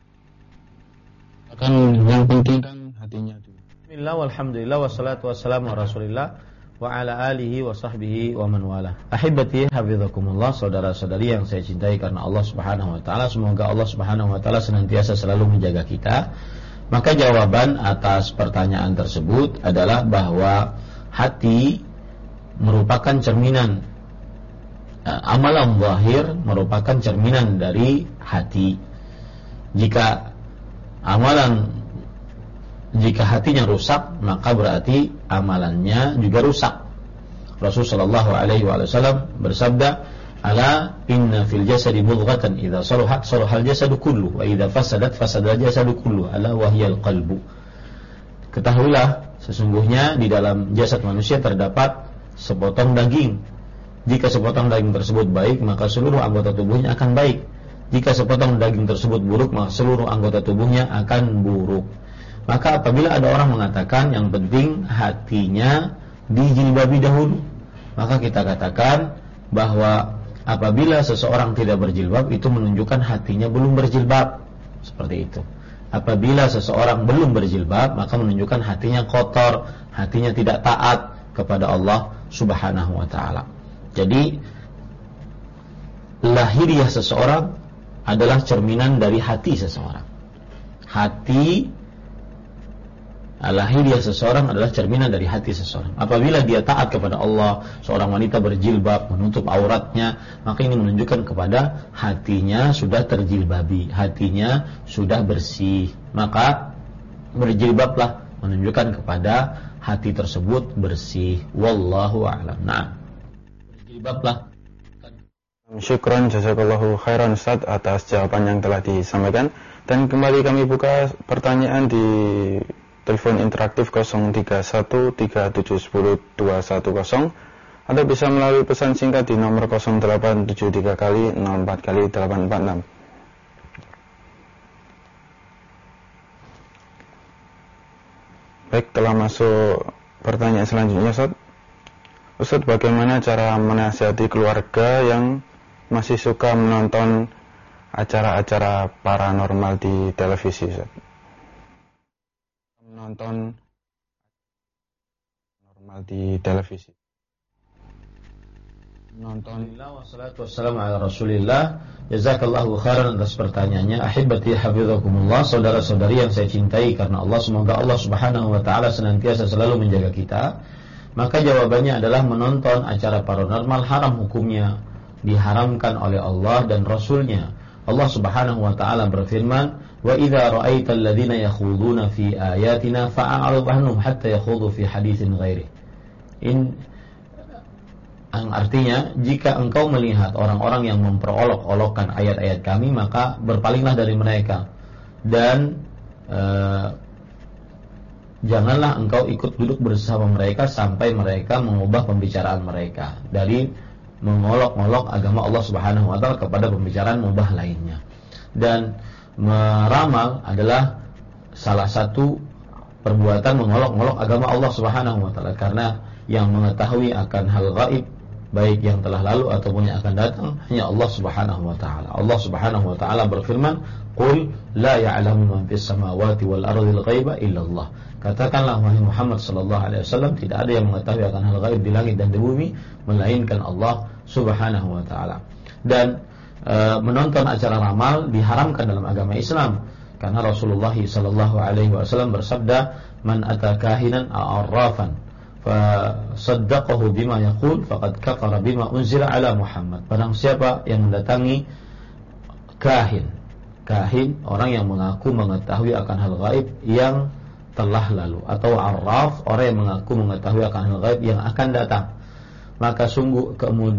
Yang penting kan hatinya dulu. Bismillah walhamdulillah wassalatu wassalamu ala Rasulillah wa ala alihi wa sahbihi wa man wala. Ahibati hafizakumullah, saudara-saudari yang saya cintai karena Allah Subhanahu wa taala, semoga Allah Subhanahu wa taala senantiasa selalu menjaga kita. Maka jawaban atas pertanyaan tersebut adalah bahwa hati merupakan cerminan, amalan zahir merupakan cerminan dari hati. Jika hatinya rusak, maka berarti amalannya juga rusak. Rasulullah SAW bersabda, "Ala inna fil jasadi mudghatan idza saluhat salahal jasadu kullu wa idza fasadat fasadal jasadu kullu ala wahyal qalbu." Ketahuilah, sesungguhnya di dalam jasad manusia terdapat sepotong daging. Jika sepotong daging tersebut baik, maka seluruh anggota tubuhnya akan baik. Jika sepotong daging tersebut buruk, maka seluruh anggota tubuhnya akan buruk. Maka apabila ada orang mengatakan yang penting hatinya dijilbabi dahulu, maka kita katakan bahwa apabila seseorang tidak berjilbab, itu menunjukkan hatinya belum berjilbab. Seperti itu. Apabila seseorang belum berjilbab, maka menunjukkan hatinya kotor, hatinya tidak taat kepada Allah Subhanahu wa taala. Jadi lahiriah seseorang adalah cerminan dari hati seseorang. Lahiriah seseorang adalah cerminan dari hati seseorang. Apabila dia taat kepada Allah, seorang wanita berjilbab, menutup auratnya, maka ini menunjukkan kepada hatinya sudah terjilbabi, hatinya sudah bersih. Maka berjilbablah menunjukkan kepada hati tersebut bersih. Wallahu a'lam. Nah, berjilbablah. Syukran jazakallahu khairan Ustaz atas jawaban yang telah disampaikan. Dan kembali kami buka pertanyaan di telepon interaktif 0313710210 atau bisa melalui pesan singkat di nomor 0873 kali 04 kali 846. Baik, telah masuk pertanyaan selanjutnya, Ustaz. Ustaz, bagaimana cara menasihati keluarga yang masih suka menonton acara-acara paranormal di televisi, Ustaz? Menonton normal di televisi. Wassalatu wassalamu ala Rasulillah. Jazakallahu khairan atas pertanyaannya. Ahibati hafizakumullah, saudara-saudari yang saya cintai karena Allah, semoga Allah Subhanahu wa taala senantiasa selalu menjaga kita. Maka jawabannya adalah menonton acara paranormal haram hukumnya, diharamkan oleh Allah dan Rasulnya. Allah Subhanahu wa taala berfirman, "Wa idza ra'aital ladzina yakhuduna fi ayatina fa'arid 'anhum hatta yakhudu fi haditsin ghairi." Artinya, jika engkau melihat orang-orang yang memperolok-olokkan ayat-ayat kami, maka berpalinglah dari mereka dan janganlah engkau ikut duduk bersama mereka sampai mereka mengubah pembicaraan mereka dari mengolok-olok agama Allah Subhanahu wa taala kepada pembicaraan mubah lainnya. Dan meramal adalah salah satu perbuatan mengolok-olok agama Allah Subhanahu wa taala, karena yang mengetahui akan hal gaib baik yang telah lalu ataupun yang akan datang hanya Allah Subhanahu wa taala. Allah Subhanahu wa taala berfirman, "Qul la ya'lamu man fis samawati wal ardil ghaiba illa Allah." Katakanlah wahai Muhammad sallallahu alaihi wasallam, tidak ada yang mengetahui akan hal gaib di langit dan di bumi melainkan Allah Subhanahu wa taala. Dan menonton acara ramal diharamkan dalam agama Islam, karena Rasulullah sallallahu alaihi wasallam bersabda, "Man ata kahinan aw arrafan fa saddaqahu bima yaqul faqad kafara bima unzila ala Muhammad." Barang siapa yang mendatangi kahin, orang yang mengaku mengetahui akan hal gaib yang telah lalu, atau arraf, orang yang mengaku mengetahui akan hal gaib yang akan datang. Maka sungguh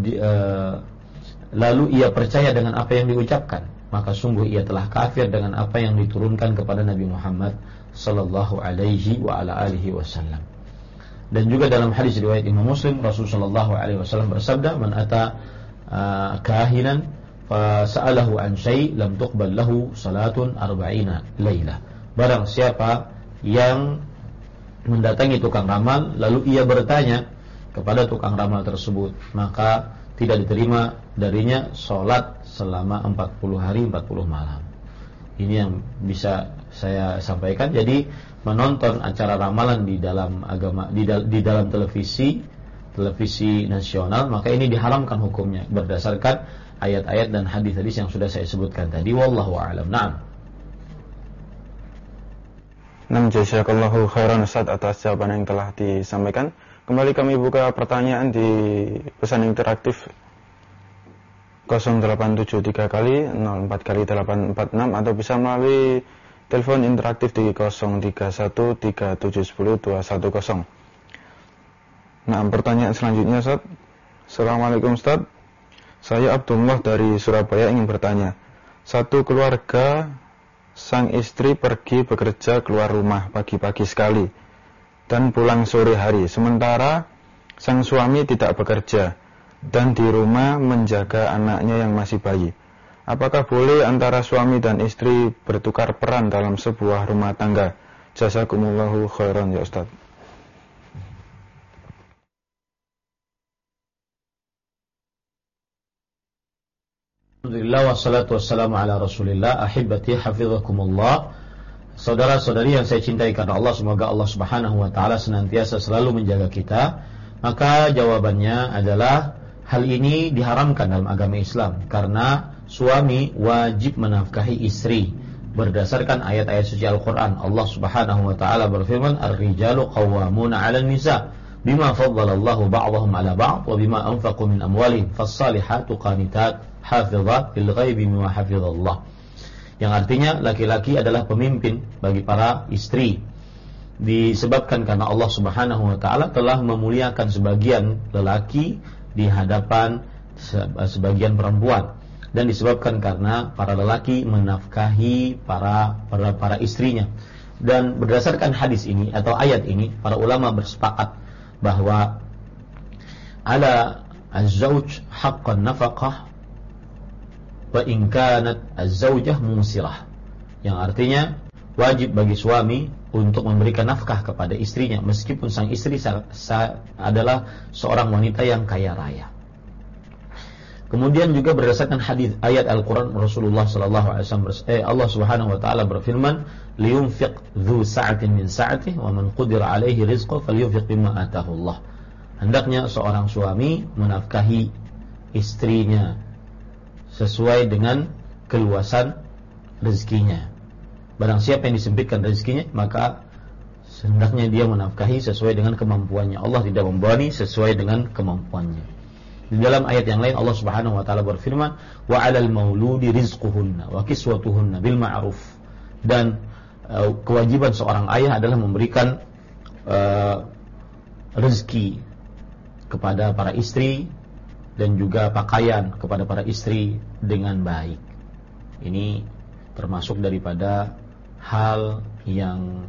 lalu ia percaya dengan apa yang diucapkan, maka sungguh ia telah kafir dengan apa yang diturunkan kepada Nabi Muhammad sallallahu alaihi wa ala alihi wasallam. Dan juga dalam hadis riwayat Imam Muslim, Rasulullah sallallahu alaihi wasallam bersabda, "Man ata kahinan fa sa'alahu an syai' lam tuqbal lahu salatun 40 lailah." Barang siapa yang mendatangi tukang ramal lalu ia bertanya kepada tukang ramal tersebut, maka tidak diterima darinya salat selama 40 hari 40 malam. Ini yang bisa saya sampaikan. Jadi menonton acara ramalan di dalam agama, di dalam televisi nasional, maka ini diharamkan hukumnya berdasarkan ayat-ayat dan hadis-hadis yang sudah saya sebutkan tadi. Wallahu a'lam. Na'am. Jazakallahu khairan Ustaz atas jawaban yang telah disampaikan. Kembali kami buka pertanyaan di pesan interaktif 0873 kali 04 kali 846 atau bisa melalui telepon interaktif di 031 3710 210. Nah, pertanyaan selanjutnya Ustaz. Assalamualaikum Ustaz. Saya Abdullah dari Surabaya ingin bertanya. Satu keluarga, sang istri pergi bekerja keluar rumah pagi-pagi sekali dan pulang sore hari, sementara sang suami tidak bekerja dan di rumah menjaga anaknya yang masih bayi. Apakah boleh antara suami dan istri bertukar peran dalam sebuah rumah tangga? Jazakumullahu khairan ya Ustaz. Alhamdulillah wassalatu wassalamu ala Rasulillah. Ahibati hafizakumullah. Saudara-saudari yang saya cintai karena Allah, semoga Allah Subhanahu wa taala senantiasa selalu menjaga kita. Maka jawabannya adalah hal ini diharamkan dalam agama Islam karena suami wajib menafkahi istri berdasarkan ayat-ayat suci Al-Qur'an. Allah Subhanahu wa taala berfirman, "Ar-rijalu qawwamuna 'alan nisa bima faddalallahu ba'dahum 'ala ba'd wa bima anfaqu min amwalihim fas-salihatu qanitat hafizat bil ghaibi bima hafizallah." Yang artinya laki-laki adalah pemimpin bagi para istri, disebabkan karena Allah Subhanahu wa taala telah memuliakan sebagian lelaki di hadapan sebagian perempuan, dan disebabkan karena para lelaki menafkahi para istrinya. Dan berdasarkan hadis ini atau ayat ini, para ulama bersepakat bahwa ala az-zawj haqqan nafaqah wa in kanat az-zawjah musirah, yang artinya wajib bagi suami untuk memberikan nafkah kepada istrinya meskipun sang istri adalah seorang wanita yang kaya raya. Kemudian juga berdasarkan hadis ayat Al-Qur'an, Rasulullah sallallahu alaihi wasallam Allah Subhanahu wa taala berfirman, liyunfiq dzu sa'atin min sa'atihi wa man qudira alaihi rizquhu falyunfiq mimma ataahu Allah. Hendaknya seorang suami menafkahi istrinya sesuai dengan keluasan rezekinya. Barang siapa yang disempitkan rezekinya, maka hendaknya dia menafkahi sesuai dengan kemampuannya. Allah tidak membebani sesuai dengan kemampuannya. Di dalam ayat yang lain Allah Subhanahu wa taala berfirman, wa 'alal mauludi rizquhunna wa kiswatuhunna bil ma'ruf. Dan kewajiban seorang ayah adalah memberikan rezeki kepada para istri dan juga pakaian kepada para istri dengan baik. Ini termasuk daripada hal yang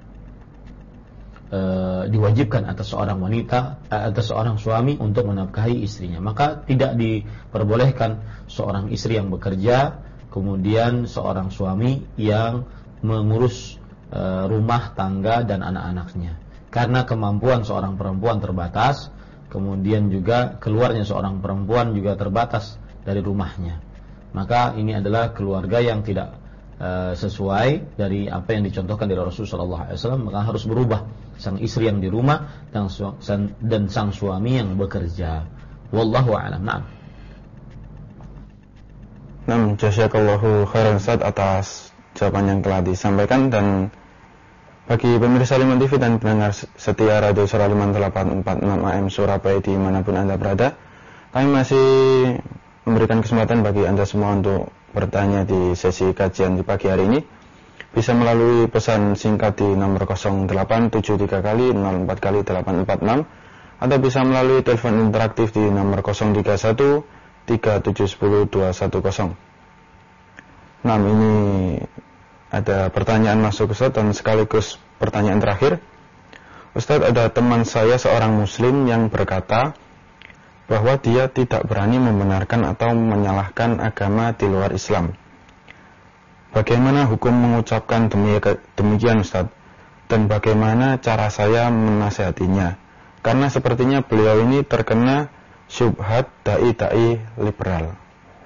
diwajibkan atas seorang wanita, atas seorang suami untuk menafkahi istrinya. Maka tidak diperbolehkan seorang istri yang bekerja kemudian seorang suami yang mengurus rumah tangga dan anak-anaknya, karena kemampuan seorang perempuan terbatas. Kemudian juga keluarnya seorang perempuan juga terbatas dari rumahnya. Maka ini adalah keluarga yang tidak sesuai dari apa yang dicontohkan dari Rasulullah SAW. Maka harus berubah, sang istri yang di rumah dan sang suami yang bekerja. Wallahu a'lam. Naam, jazakallahu khairan Ustaz atas jawaban yang telah disampaikan. Dan bagi pemirsa Liman TV dan pendengar setia Radio Suara Liman 846 AM Surabaya dimanapun Anda berada, kami masih memberikan kesempatan bagi Anda semua untuk bertanya di sesi kajian di pagi hari ini. bisa melalui pesan singkat di nomor 0873 kali 04 kali 846 atau bisa melalui telepon interaktif di nomor 031 3710 210. Nah, ini ada pertanyaan masuk Ustaz dan sekaligus pertanyaan terakhir. Ustaz, ada teman saya seorang muslim yang berkata bahwa dia tidak berani membenarkan atau menyalahkan agama di luar Islam. Bagaimana hukum mengucapkan demikian Ustaz? Dan bagaimana cara saya menasihatinya? Karena sepertinya beliau ini terkena syubhat dai-dai liberal.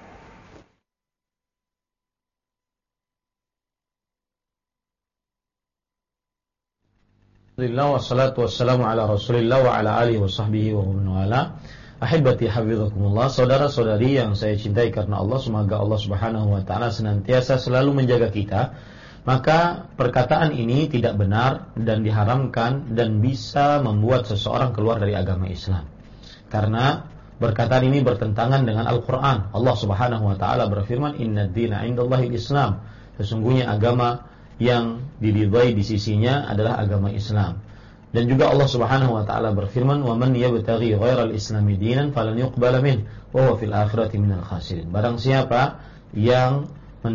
Alhamdulillah wassalatu wassalamu ala Rasulillah wa ala alihi wa sahbihi wa man wala. Ahibati hafizakumullah, saudara-saudari yang saya cintai karena Allah, semoga Allah Subhanahu wa taala senantiasa selalu menjaga kita. Maka perkataan ini tidak benar dan diharamkan dan bisa membuat seseorang keluar dari agama Islam. Karena perkataan ini bertentangan dengan Al-Qur'an. Allah Subhanahu wa taala berfirman, "Innad dina 'indallahi al-Islam." Sesungguhnya agama yang diridhai di sisinya adalah agama Islam. Dan juga Allah Subhanahu wa taala berfirman, "Wa man yabtaghi ghairal islami dinan falan yuqbala min wa huwa fil akhirati minal khasirin." Barang siapa yang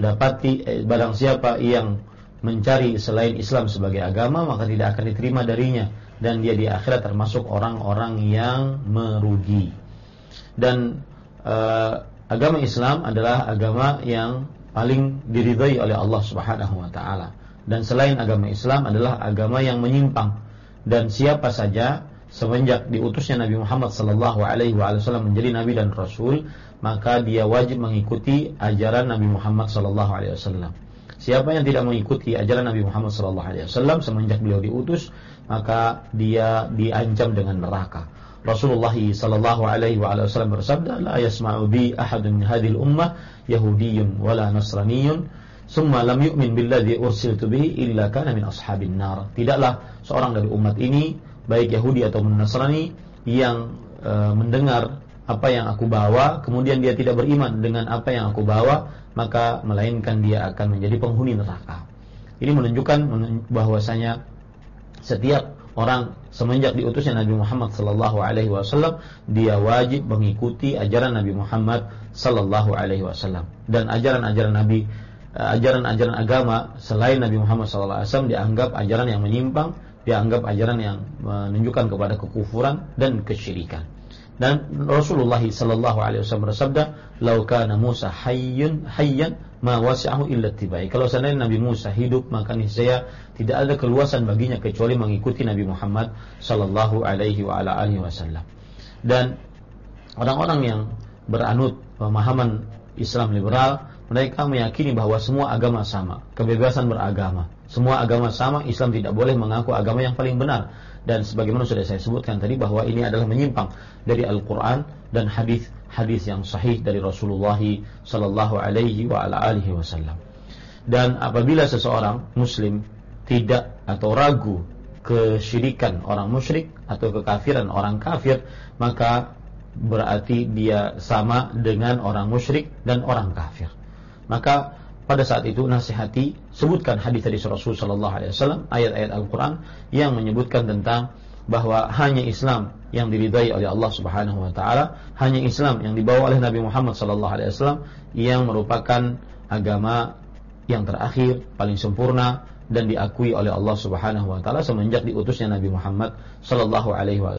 mencari selain Islam sebagai agama, maka tidak akan diterima darinya dan dia di akhirat termasuk orang-orang yang merugi. Dan agama Islam adalah agama yang paling diridhai oleh Allah Subhanahu wa taala. Dan selain agama Islam adalah agama yang menyimpang. Dan siapa saja semenjak diutusnya Nabi Muhammad sallallahu alaihi wasallam menjadi nabi dan rasul, maka dia wajib mengikuti ajaran Nabi Muhammad sallallahu alaihi wasallam. Siapa yang tidak mengikuti ajaran Nabi Muhammad sallallahu alaihi wasallam semenjak beliau diutus, maka dia diancam dengan neraka. Rasulullah sallallahu alaihi wasallam bersabda, "La yasma'u bi ahadun min hadhil ummah yahudiyyun wala nasraniyyun summa lam yu'min billadzi ursiltu bihi illa kana min ashabin nar." Tidaklah seorang dari umat ini, baik Yahudi atau Nasrani, yang mendengar apa yang aku bawa kemudian dia tidak beriman dengan apa yang aku bawa, maka melainkan dia akan menjadi penghuni neraka. Ini menunjukkan bahwasanya setiap orang semenjak diutusnya Nabi Muhammad sallallahu alaihi wasallam, dia wajib mengikuti ajaran Nabi Muhammad sallallahu alaihi wasallam. Dan ajaran-ajaran agama selain Nabi Muhammad SAW dianggap ajaran yang menyimpang, dianggap ajaran yang menunjukkan kepada kekufuran dan kesyirikan. Dan Rasulullah SAW bersabda, "Lau kana Musa hayyan ma wasi'ahu illa ittiba'i." Kalau seandainya Nabi Musa hidup, maka niscaya tidak ada keluasan baginya kecuali mengikuti Nabi Muhammad sallallahu alaihi wasallam. Dan orang-orang yang beranut pemahaman Islam liberal, mereka meyakini bahwa semua agama sama, kebebasan beragama, semua agama sama, Islam tidak boleh mengaku agama yang paling benar. Dan sebagaimana sudah saya sebutkan tadi, bahwa ini adalah menyimpang dari Al-Quran dan hadis yang sahih dari Rasulullah sallallahu alaihi wasallam. Dan apabila seseorang muslim tidak atau ragu kesyirikan orang musyrik atau kekafiran orang kafir, maka berarti dia sama dengan orang musyrik dan orang kafir. Maka pada saat itu nasihati, sebutkan hadis-hadis Rasul sallallahu alaihi wasallam, ayat-ayat Al-Qur'an yang menyebutkan tentang bahwa hanya Islam yang diridai oleh Allah Subhanahu wa taala, hanya Islam yang dibawa oleh Nabi Muhammad sallallahu alaihi wasallam yang merupakan agama yang terakhir, paling sempurna dan diakui oleh Allah Subhanahu wa taala semenjak diutusnya Nabi Muhammad sallallahu alaihi wasallam.